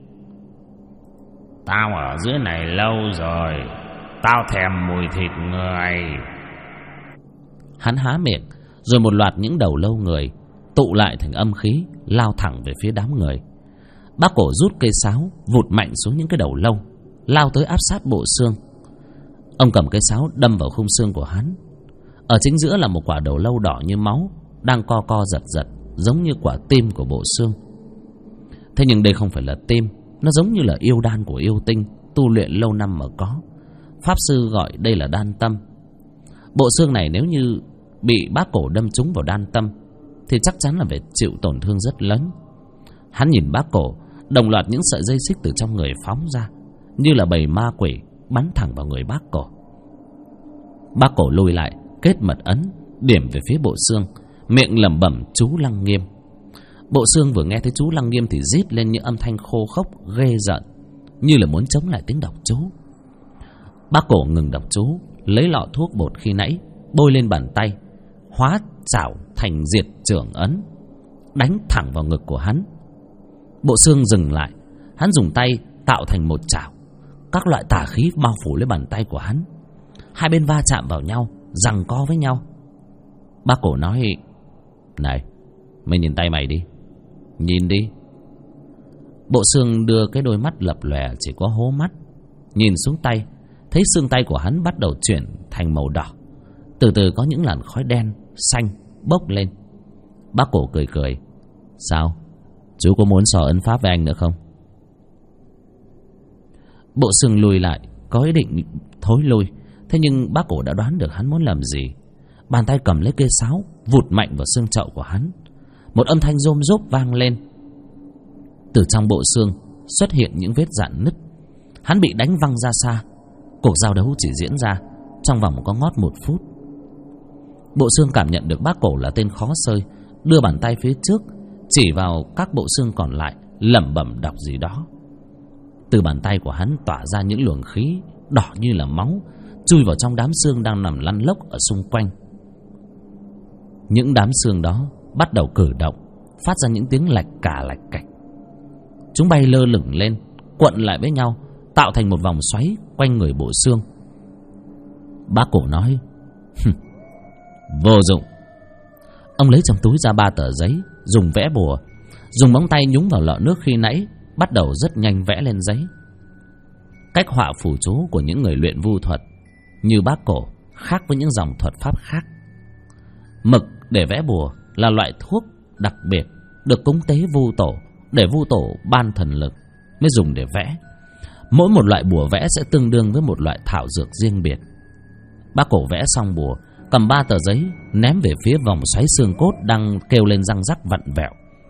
Tao ở dưới này lâu rồi, tao thèm mùi thịt người. Hắn há miệng, rồi một loạt những đầu lâu người tụ lại thành âm khí, lao thẳng về phía đám người. Bác Cổ rút cây sáo, vụt mạnh xuống những cái đầu lâu, lao tới áp sát bộ xương. Ông cầm cây sáo đâm vào khung xương của hắn. Ở chính giữa là một quả đầu lâu đỏ như máu, đang co co giật giật, giống như quả tim của bộ xương. Thế nhưng đây không phải là tim, nó giống như là yêu đan của yêu tinh, tu luyện lâu năm mà có. Pháp sư gọi đây là đan tâm. Bộ xương này nếu như bị Bác Cổ đâm trúng vào đan tâm thì chắc chắn là phải chịu tổn thương rất lớn. Hắn nhìn Bác Cổ, đồng loạt những sợi dây xích từ trong người phóng ra, như là bầy ma quỷ bắn thẳng vào người Bác Cổ. Bác Cổ lùi lại, kết mật ấn, điểm về phía bộ xương, miệng lẩm bẩm chú Lăng Nghiêm. Bộ xương vừa nghe thấy chú Lăng Nghiêm thì rít lên những âm thanh khô khốc ghê rợn, như là muốn chống lại tiếng đọc chú. Bác Cổ ngừng đọc chú, lấy lọ thuốc bột khi nãy bôi lên bàn tay, hóa chảo thành diệt trưởng ấn, đánh thẳng vào ngực của hắn. Bộ xương dừng lại, hắn dùng tay tạo thành một chảo, các loại tà khí bao phủ lên bàn tay của hắn. Hai bên va chạm vào nhau, giằng co với nhau. Bác Cổ nói: Này, mày nhìn tay mày đi. Nhìn đi. Bộ xương đưa cái đôi mắt lập lòe chỉ có hố mắt, nhìn xuống tay, thấy xương tay của hắn bắt đầu chuyển thành màu đỏ. Từ từ có những làn khói đen, xanh bốc lên. Bác Cổ cười cười: Sao? Chú có muốn so ấn pháp với anh nữa không? Bộ xương lùi lại, có ý định thối lui. Thế nhưng Bác Cổ đã đoán được hắn muốn làm gì. Bàn tay cầm lấy cây sáo, vụt mạnh vào xương chậu của hắn. Một âm thanh rôm rốp vang lên. Từ trong bộ xương xuất hiện những vết rạn nứt. Hắn bị đánh văng ra xa. Cuộc giao đấu chỉ diễn ra trong vòng có ngót 1 phút. Bộ xương cảm nhận được Bác Cổ là tên khó xơi, đưa bàn tay phía trước chỉ vào các bộ xương còn lại, lẩm bẩm đọc gì đó. Từ bàn tay của hắn tỏa ra những luồng khí đỏ như là máu, chui vào trong đám xương đang nằm lăn lóc ở xung quanh. Những đám xương đó bắt đầu cử động, phát ra những tiếng lạch cà lạch cạch. Chúng bay lơ lửng lên, cuộn lại với nhau, tạo thành một vòng xoáy quanh người bộ xương. Bác Cổ nói: vô dụng. Ông lấy trong túi ra 3 tờ giấy, dùng vẽ bùa, dùng móng tay nhúng vào lọ nước khi nãy, bắt đầu rất nhanh vẽ lên giấy. Cách họa phù chú của những người luyện vu thuật như bác Cổ khác với những dòng thuật pháp khác. Mực để vẽ bùa là loại thuốc đặc biệt được cúng tế vu tổ, để vu tổ ban thần lực mới dùng để vẽ. Mỗi một loại bùa vẽ sẽ tương đương với một loại thảo dược riêng biệt. Bác Cổ vẽ xong bùa, cầm 3 tờ giấy ném về phía vòng xoáy xương cốt đang kêu lên răng rắc vặn vẹo.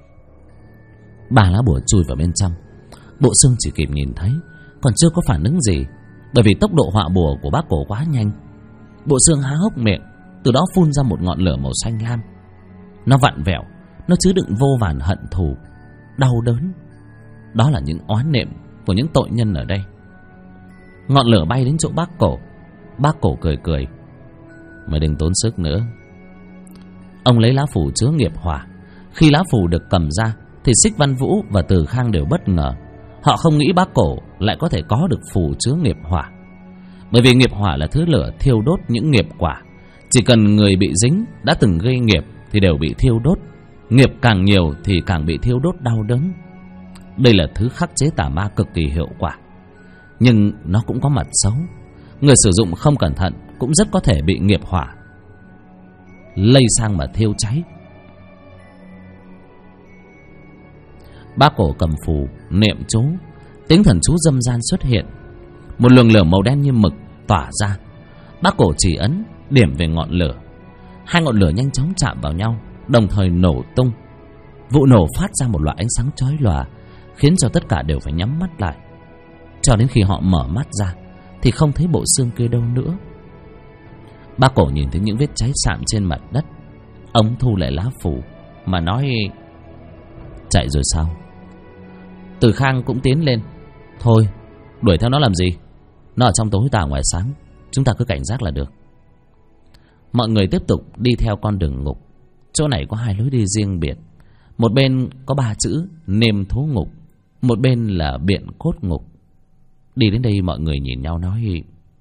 3 lá bùa chui vào bên trong. Bộ xương chỉ kịp nhìn thấy, còn chưa có phản ứng gì, bởi vì tốc độ họa bùa của bác Cổ quá nhanh. Bộ xương há hốc miệng, từ đó phun ra một ngọn lửa màu xanh lam. Nó vặn vẹo, nó chứa đựng vô vàn hận thù, đau đớn. Đó là những oán niệm của những tội nhân ở đây. Ngọn lửa bay đến chỗ bác Cổ. Bác Cổ cười cười: mày đừng tốn sức nữa. Ông lấy lá phù chứa nghiệp hỏa. Khi lá phù được cầm ra thì Xích Văn Vũ và Từ Khang đều bất ngờ. Họ không nghĩ bác Cổ lại có thể có được phù chứa nghiệp hỏa, bởi vì nghiệp hỏa là thứ lửa thiêu đốt những nghiệp quả. Chỉ cần người bị dính đã từng gây nghiệp thì đều bị thiêu đốt. Nghiệp càng nhiều thì càng bị thiêu đốt đau đớn. Đây là thứ khắc chế tà ma cực kỳ hiệu quả, nhưng nó cũng có mặt xấu. Người sử dụng không cẩn thận cũng rất có thể bị nghiệp hỏa lây sang mà thiêu cháy. Bác Cổ cầm phù niệm chú, tiếng thần chú dâm gian xuất hiện. Một luồng lửa màu đen như mực tỏa ra. Bác Cổ chỉ ấn điểm về ngọn lửa. 2 ngọn lửa nhanh chóng chạm vào nhau, đồng thời nổ tung. Vụ nổ phát ra một loại ánh sáng chói lòa, khiến cho tất cả đều phải nhắm mắt lại. Cho đến khi họ mở mắt ra thì không thấy bộ xương kia đâu nữa. Bác Cổ nhìn thấy những vết cháy sạm trên mặt đất. Ông thu lại lá phù mà nói: chạy rồi sao? Từ Khang cũng tiến lên: thôi, đuổi theo nó làm gì? Nó ở trong tối tà ngoài sáng, chúng ta cứ cảnh giác là được. Mọi người tiếp tục đi theo con đường ngục. Chỗ này có 2 lối đi riêng biệt. Một bên có 3 chữ Nêm Thú Ngục, một bên là Biện Cốt Ngục. Đi đến đây mọi người nhìn nhau nói: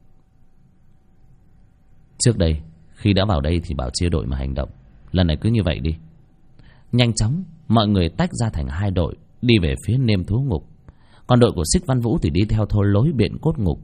trước đây khi đã vào đây thì bảo chia đội mà hành động, lần này cứ như vậy đi. Nhanh chóng mọi người tách ra thành 2 đội, đi về phía Nêm Thú Ngục. Còn đội của Xích Văn Vũ thì đi theo thôn lối Biện Cốt Ngục.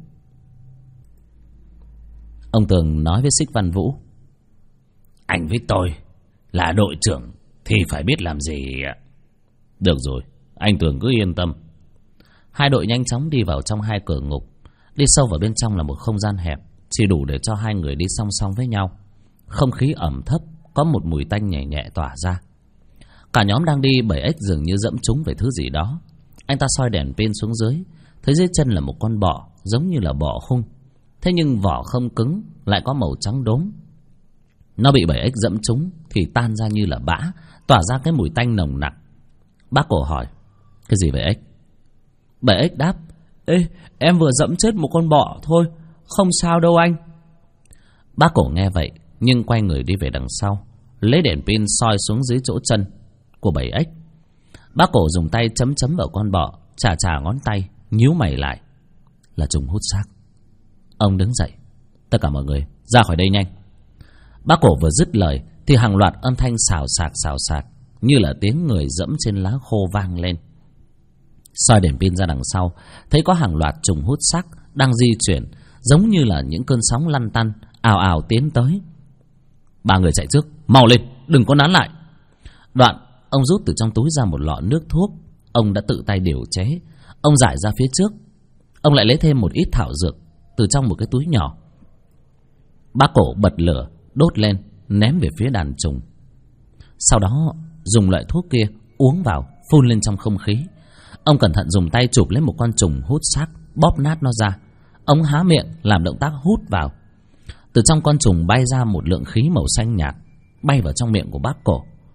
Ông Tường nói với Xích Văn Vũ: anh với tôi là đội trưởng thì phải biết làm gì ạ? Được rồi, anh Tường cứ yên tâm. 2 đội nhanh chóng đi vào trong 2 cửa ngục. Đi sâu vào bên trong là một không gian hẹp, chỉ đủ để cho 2 người đi song song với nhau. Không khí ẩm thấp, có một mùi tanh nhẹ nhẹ tỏa ra. Cả nhóm đang đi, Bảy Ếch dường như dẫm trúng về thứ gì đó. Anh ta soi đèn pin xuống dưới, thấy dưới chân là một con bọ, giống như là bọ hung. Thế nhưng vỏ không cứng, lại có màu trắng đốm. Nó bị Bảy Ếch dẫm trúng thì tan ra như là bã, tỏa ra cái mùi tanh nồng nặc. Bác Cổ hỏi: cái gì Bảy Ếch? Bảy Ếch đáp: ê, em vừa dẫm chết một con bọ thôi, không sao đâu anh. Bác Cổ nghe vậy nhưng quay người đi về đằng sau, lấy đèn pin soi xuống dưới chỗ chân của Bảy Ếch. Bác Cổ dùng tay chấm chấm vào con bọ, chà chà ngón tay, nhíu mày lại. Là trùng hút xác. Ông đứng dậy: tất cả mọi người ra khỏi đây nhanh. Bác Cổ vừa dứt lời thì hàng loạt âm thanh xào xạc như là tiếng người dẫm trên lá khô vang lên. Soi đèn pin ra đằng sau, thấy có hàng loạt trùng hút xác đang di chuyển, giống như là những cơn sóng lăn tăn ào ào tiến tới. 3 người chạy trước, mau lên, đừng có nán lại. Đoạn ông rút từ trong túi ra một lọ nước thuốc. Ông đã tự tay điều chế. Ông rải ra phía trước. Ông lại lấy thêm một ít thảo dược từ trong một cái túi nhỏ. Bác Cổ bật lửa đốt lên, ném về phía đàn trùng. Sau đó dùng loại thuốc kia uống vào, phun lên trong không khí. Ông cẩn thận dùng tay chụp lấy một con trùng hút xác, bóp nát nó ra. Ông há miệng làm động tác hút vào. Từ trong con trùng bay ra một lượng khí màu xanh nhạt, bay vào trong miệng của bác Cổ.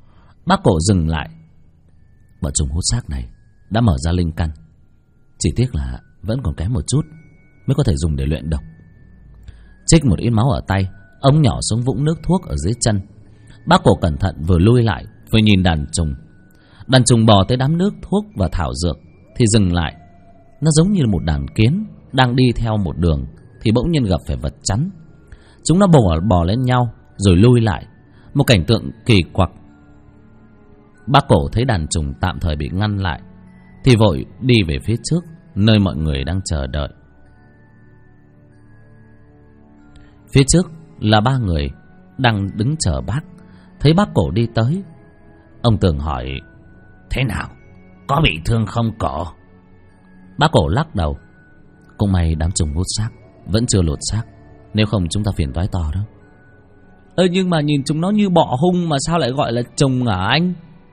Bác Cổ dừng lại. Bọn trùng hút xác này đã mở ra linh căn, chỉ tiếc là vẫn còn kém một chút mới có thể dùng để luyện độc. Trích một ít máu ở tay, ông nhỏ xuống vũng nước thuốc ở dưới chân. Bác Cổ cẩn thận vừa lui lại vừa nhìn đàn trùng. Đàn trùng bò tới đám nước thuốc và thảo dược thì dừng lại. Nó giống như một đàn kiến đang đi theo một đường thì bỗng nhiên gặp phải vật chắn. Chúng nó bò lên nhau rồi lui lại, một cảnh tượng kỳ quặc. Bác Cổ thấy đàn trùng tạm thời bị ngăn lại thì vội đi về phía trước, nơi mọi người đang chờ đợi. Phía trước là 3 người đang đứng chờ bác. Thấy bác Cổ đi tới, ông Tường hỏi: Thế nào? Có bị thương không Cổ? Bác Cổ lắc đầu: Cũng may đám trùng hút xác vẫn chưa lột xác, nếu không chúng ta phiền toái to đó. Nhưng mà nhìn chúng nó như bọ hung mà sao lại gọi là trùng hả anh?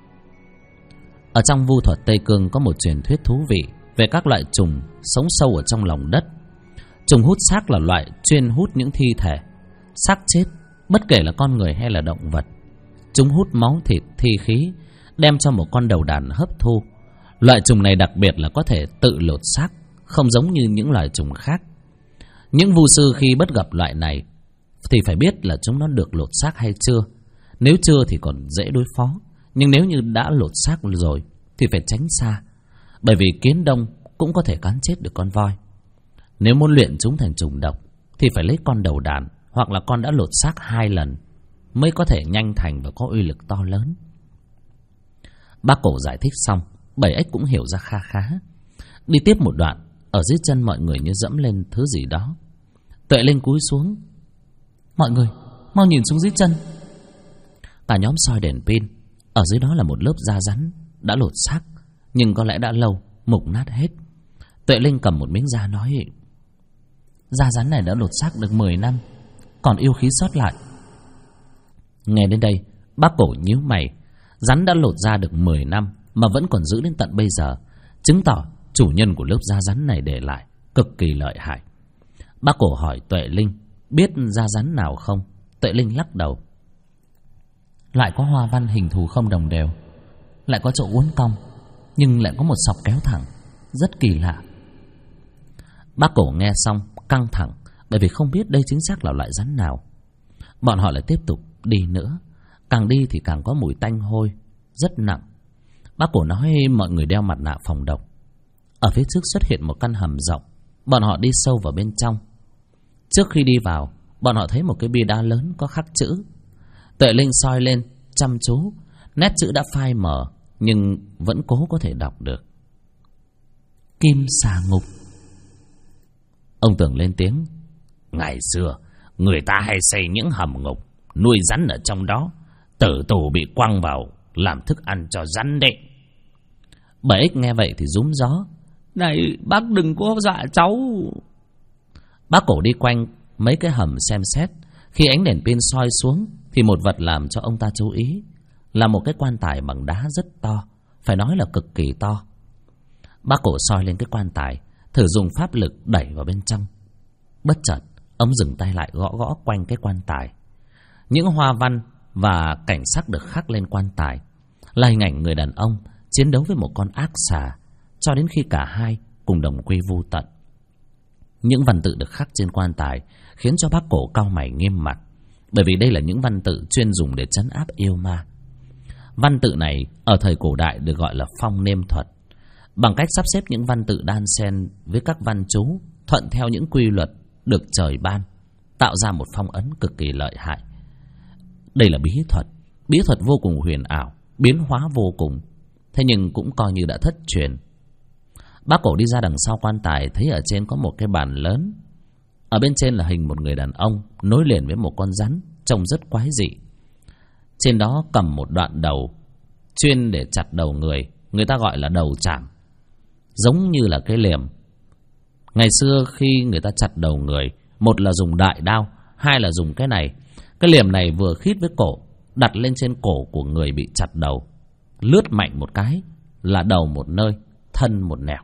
Ở trong vu thuật Tây Cương có một truyền thuyết thú vị về các loại trùng sống sâu ở trong lòng đất. Trùng hút xác là loại chuyên hút những thi thể, xác chết, bất kể là con người hay là động vật. Chúng hút máu thịt, thi khí, đem cho một con đầu đàn hấp thu. Loại trùng này đặc biệt là có thể tự lột xác, không giống như những loài trùng khác. Những vu sư khi bắt gặp loại này thì phải biết là chúng nó được lột xác hay chưa. Nếu chưa thì còn dễ đối phó, nhưng nếu như đã lột xác rồi thì phải tránh xa, bởi vì kiến đông cũng có thể cắn chết được con voi. Nếu muốn luyện chúng thành trùng độc thì phải lấy con đầu đàn hoặc là con đã lột xác 2 lần mới có thể nhanh thành và có uy lực to lớn. Bác Cổ giải thích xong, 7 ếch cũng hiểu ra kha khá. Đi tiếp một đoạn, ở dưới chân mọi người như dẫm lên thứ gì đó. Tuệ Linh cúi xuống: Mọi người mau nhìn xuống dưới chân. Cả nhóm soi đèn pin. Ở dưới đó là một lớp da rắn đã lột xác, nhưng có lẽ đã lâu mục nát hết. Tuệ Linh cầm một miếng da nói: Da rắn này đã lột xác được 10 năm, còn yêu khí sót lại. Nghe đến đây, bác Cổ nhíu mày. Rắn đã lột da được 10 năm mà vẫn còn giữ đến tận bây giờ, chứng tỏ chủ nhân của lớp da rắn này để lại cực kỳ lợi hại. Bác Cổ hỏi Tuệ Linh biết da rắn nào không. Tuệ Linh lắc đầu: Lại có hoa văn hình thù không đồng đều, lại có chỗ uốn cong, nhưng lại có một sọc kéo thẳng, rất kỳ lạ. Bác Cổ nghe xong căng thẳng, bởi vì không biết đây chính xác là loại rắn nào. Bọn họ lại tiếp tục đi nữa. Càng đi thì càng có mùi tanh hôi rất nặng. Bác Cổ nói mọi người đeo mặt nạ phòng độc. Ở phía trước xuất hiện một căn hầm rộng. Bọn họ đi sâu vào bên trong. Trước khi đi vào, bọn họ thấy một cái bia đá lớn có khắc chữ. Tuệ Linh soi lên chăm chú. Nét chữ đã phai mờ, nhưng vẫn cố có thể đọc được: Kim Xà Ngục. Ông Tường lên tiếng: Ngày xưa người ta hay xây những hầm ngục, nuôi rắn ở trong đó, tử tù bị quăng vào làm thức ăn cho rắn đấy. 7 ếch nghe vậy thì rúm gió: Này bác đừng có dọa cháu. Bác Cổ đi quanh mấy cái hầm xem xét. Khi ánh đèn pin soi xuống thì một vật làm cho ông ta chú ý là một cái quan tài bằng đá rất to, phải nói là cực kỳ to. Bác Cổ soi lên cái quan tài, thử dùng pháp lực đẩy vào bên trong. Bất chợt ông dừng tay lại, gõ gõ quanh cái quan tài. Những hoa văn và cảnh sắc được khắc lên quan tài là hình ảnh người đàn ông chiến đấu với một con ác xà, cho đến khi cả hai cùng đồng quy vu tận. Những văn tự được khắc trên quan tài khiến cho bác Cổ cau mày nghiêm mặt, bởi vì đây là những văn tự chuyên dùng để trấn áp yêu ma. Văn tự này ở thời cổ đại được gọi là phong nêm thuật, bằng cách sắp xếp những văn tự đan xen với các văn chú thuận theo những quy luật được trời ban, tạo ra một phong ấn cực kỳ lợi hại. Đây là bí thuật vô cùng huyền ảo, biến hóa vô cùng, thế nhưng cũng coi như đã thất truyền. Bác Cổ đi ra đằng sau quan tài, thấy ở trên có một cái bàn lớn. Ở bên trên là hình một người đàn ông nối liền với một con rắn, trông rất quái dị. Trên đó cầm một đoạn đầu chuyên để chặt đầu người, người ta gọi là đầu chảm, giống như là cái liềm. Ngày xưa khi người ta chặt đầu người, một là dùng đại đao, hai là dùng cái này. Cái liềm này vừa khít với cổ, đặt lên trên cổ của người bị chặt đầu, lướt mạnh một cái là đầu một nơi, thân một nẻo.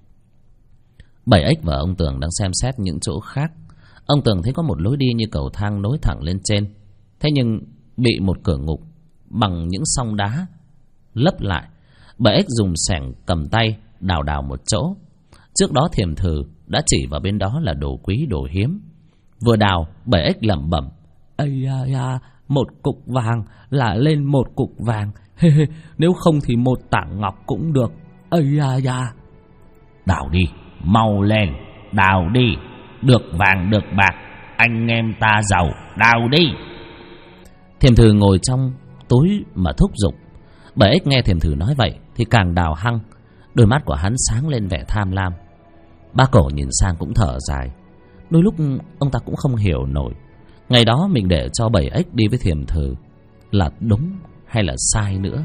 7 ếch và ông Tường đang xem xét những chỗ khác. Ông Tường thấy có một lối đi như cầu thang nối thẳng lên trên, thế nhưng bị một cửa ngục bằng những song đá lấp lại. Bà ếch dùng xẻng cầm tay đào đào một chỗ. Trước đó Thiềm Thử đã chỉ vào bên đó là đồ quý đồ hiếm. Vừa đào, bà ếch lẩm bẩm: ây da, một cục vàng là lên một cục vàng. Nếu không thì một tảng ngọc cũng được. Ây da. Đào đi, mau lên, đào đi. Được vàng được bạc, anh em ta giàu, đào đi. Thiềm Thử ngồi trong túi mà thúc giục. Bà ếch nghe Thiềm Thử nói vậy thì càng đào hăng. Đôi mắt của hắn sáng lên vẻ tham lam. Bác Cổ nhìn sang cũng thở dài. Đôi lúc ông ta cũng không hiểu nổi, ngày đó mình để cho bầy ếch đi với Thiềm Thử là đúng hay là sai nữa.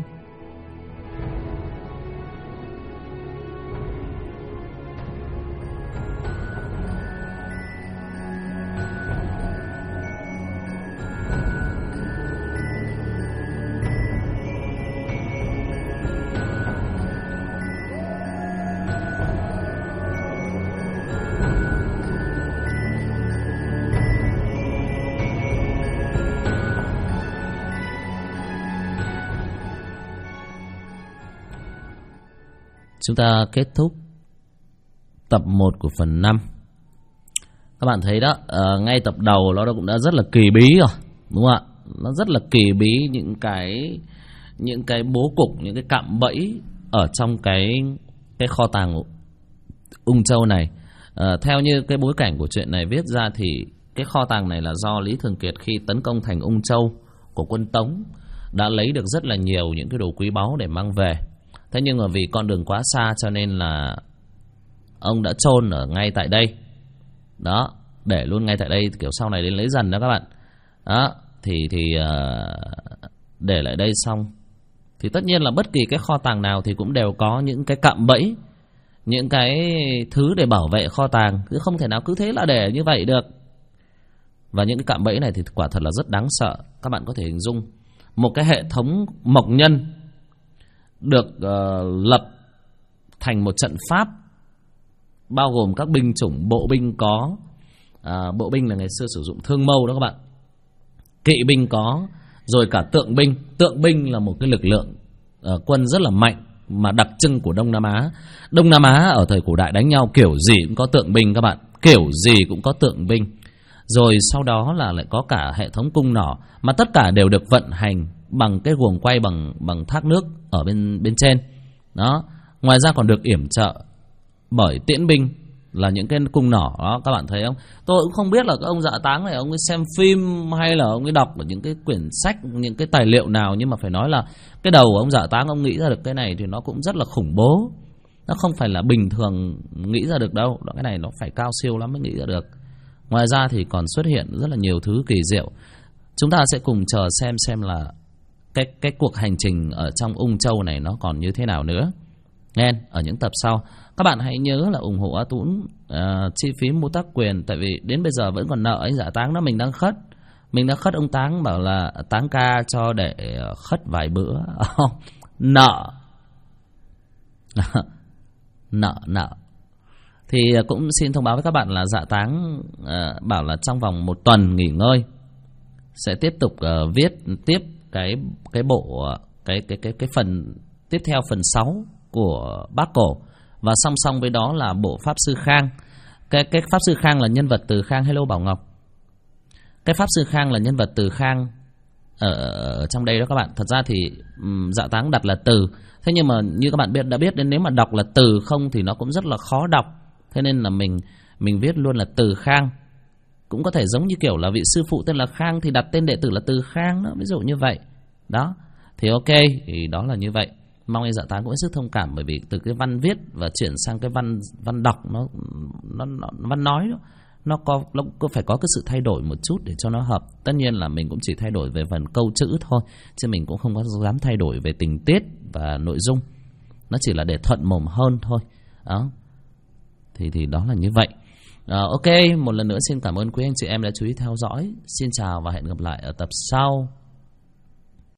Chúng ta kết thúc tập 1 của phần 5. Các bạn thấy đó, ngay tập đầu nó cũng đã rất là kỳ bí rồi, đúng không ạ? Nó rất là kỳ bí, những cái bố cục, những cái cạm bẫy ở trong cái kho tàng Ung Châu này. Theo như cái bối cảnh của chuyện này viết ra thì cái kho tàng này là do Lý Thường Kiệt khi tấn công thành Ung Châu của quân Tống đã lấy được rất là nhiều những cái đồ quý báu để mang về. Thế nhưng mà vì con đường quá xa cho nên là ông đã chôn ở ngay tại đây. Đó, để luôn ngay tại đây, kiểu sau này đến lấy dần đó các bạn. Đó, thì để lại đây xong thì tất nhiên là bất kỳ cái kho tàng nào thì cũng đều có những cái cạm bẫy, những cái thứ để bảo vệ kho tàng, chứ không thể nào cứ thế là để như vậy được. Và những cái cạm bẫy này thì quả thật là rất đáng sợ. Các bạn có thể hình dung một cái hệ thống mộc nhân được lập thành một trận pháp bao gồm các binh chủng bộ binh có. Bộ binh là ngày xưa sử dụng thương mâu đó các bạn. Kỵ binh có, rồi cả tượng binh. Tượng binh là một cái lực lượng quân rất là mạnh mà đặc trưng của Đông Nam Á. Đông Nam Á ở thời cổ đại đánh nhau kiểu gì cũng có tượng binh các bạn, kiểu gì cũng có tượng binh. Rồi sau đó là lại có cả hệ thống cung nỏ, mà tất cả đều được vận hành bằng cái guồng quay bằng thác nước ở bên trên. Đó, ngoài ra còn được yểm trợ bởi tiễn binh là những cái cung nỏ đó, các bạn thấy không? Tôi cũng không biết là cái ông Dạ Táng này ông ấy xem phim hay là ông ấy đọc ở những cái quyển sách, những cái tài liệu nào, nhưng mà phải nói là cái đầu của ông Dạ Táng ông nghĩ ra được cái này thì nó cũng rất là khủng bố. Nó không phải là bình thường nghĩ ra được đâu, cái này nó phải cao siêu lắm mới nghĩ ra được. Ngoài ra thì còn xuất hiện rất là nhiều thứ kỳ diệu. Chúng ta sẽ cùng chờ xem là cái cuộc hành trình ở trong Ung Châu này nó còn như thế nào nữa. Nghe ở những tập sau. Các bạn hãy nhớ là ủng hộ A Tũng chi phí mua tác quyền, tại vì đến bây giờ vẫn còn nợ anh Dạ Táng đó. Mình đang khất. Mình đã khất ông Táng, bảo là Táng ca cho để khất vài bữa. Nợ. Nợ. Thì cũng xin thông báo với các bạn là Dạ Táng bảo là trong vòng 1 tuần nghỉ ngơi sẽ tiếp tục viết tiếp cái bộ cái phần tiếp theo, phần 6 của Bác Cổ. Và song song với đó là bộ Pháp Sư Khang. Cái Pháp Sư Khang là nhân vật từ Khang. Hello Bảo Ngọc. Cái Pháp Sư Khang là nhân vật từ Khang ở trong đây đó các bạn. Thật ra thì Dạ Táng đặt là Từ. Thế nhưng mà như các bạn đã biết đến, nếu mà đọc là Từ không thì nó cũng rất là khó đọc. Thế nên là mình viết luôn là Từ Khang. Cũng có thể giống như kiểu là vị sư phụ tên là Khang thì đặt tên đệ tử là Từ Khang đó, ví dụ như vậy. Đó. Thì ok, thì đó là như vậy. Mong anh Dạ Táng cũng hết sức thông cảm, bởi vì từ cái văn viết và chuyển sang cái văn đọc nó văn nói đó, nó có phải có cái sự thay đổi một chút để cho nó hợp. Tất nhiên là mình cũng chỉ thay đổi về phần câu chữ thôi, chứ mình cũng không có dám thay đổi về tình tiết và nội dung. Nó chỉ là để thuận mồm hơn thôi. Đó. Thì đó là như vậy. Ok, một lần nữa xin cảm ơn quý anh chị em đã chú ý theo dõi. Xin chào và hẹn gặp lại ở tập sau.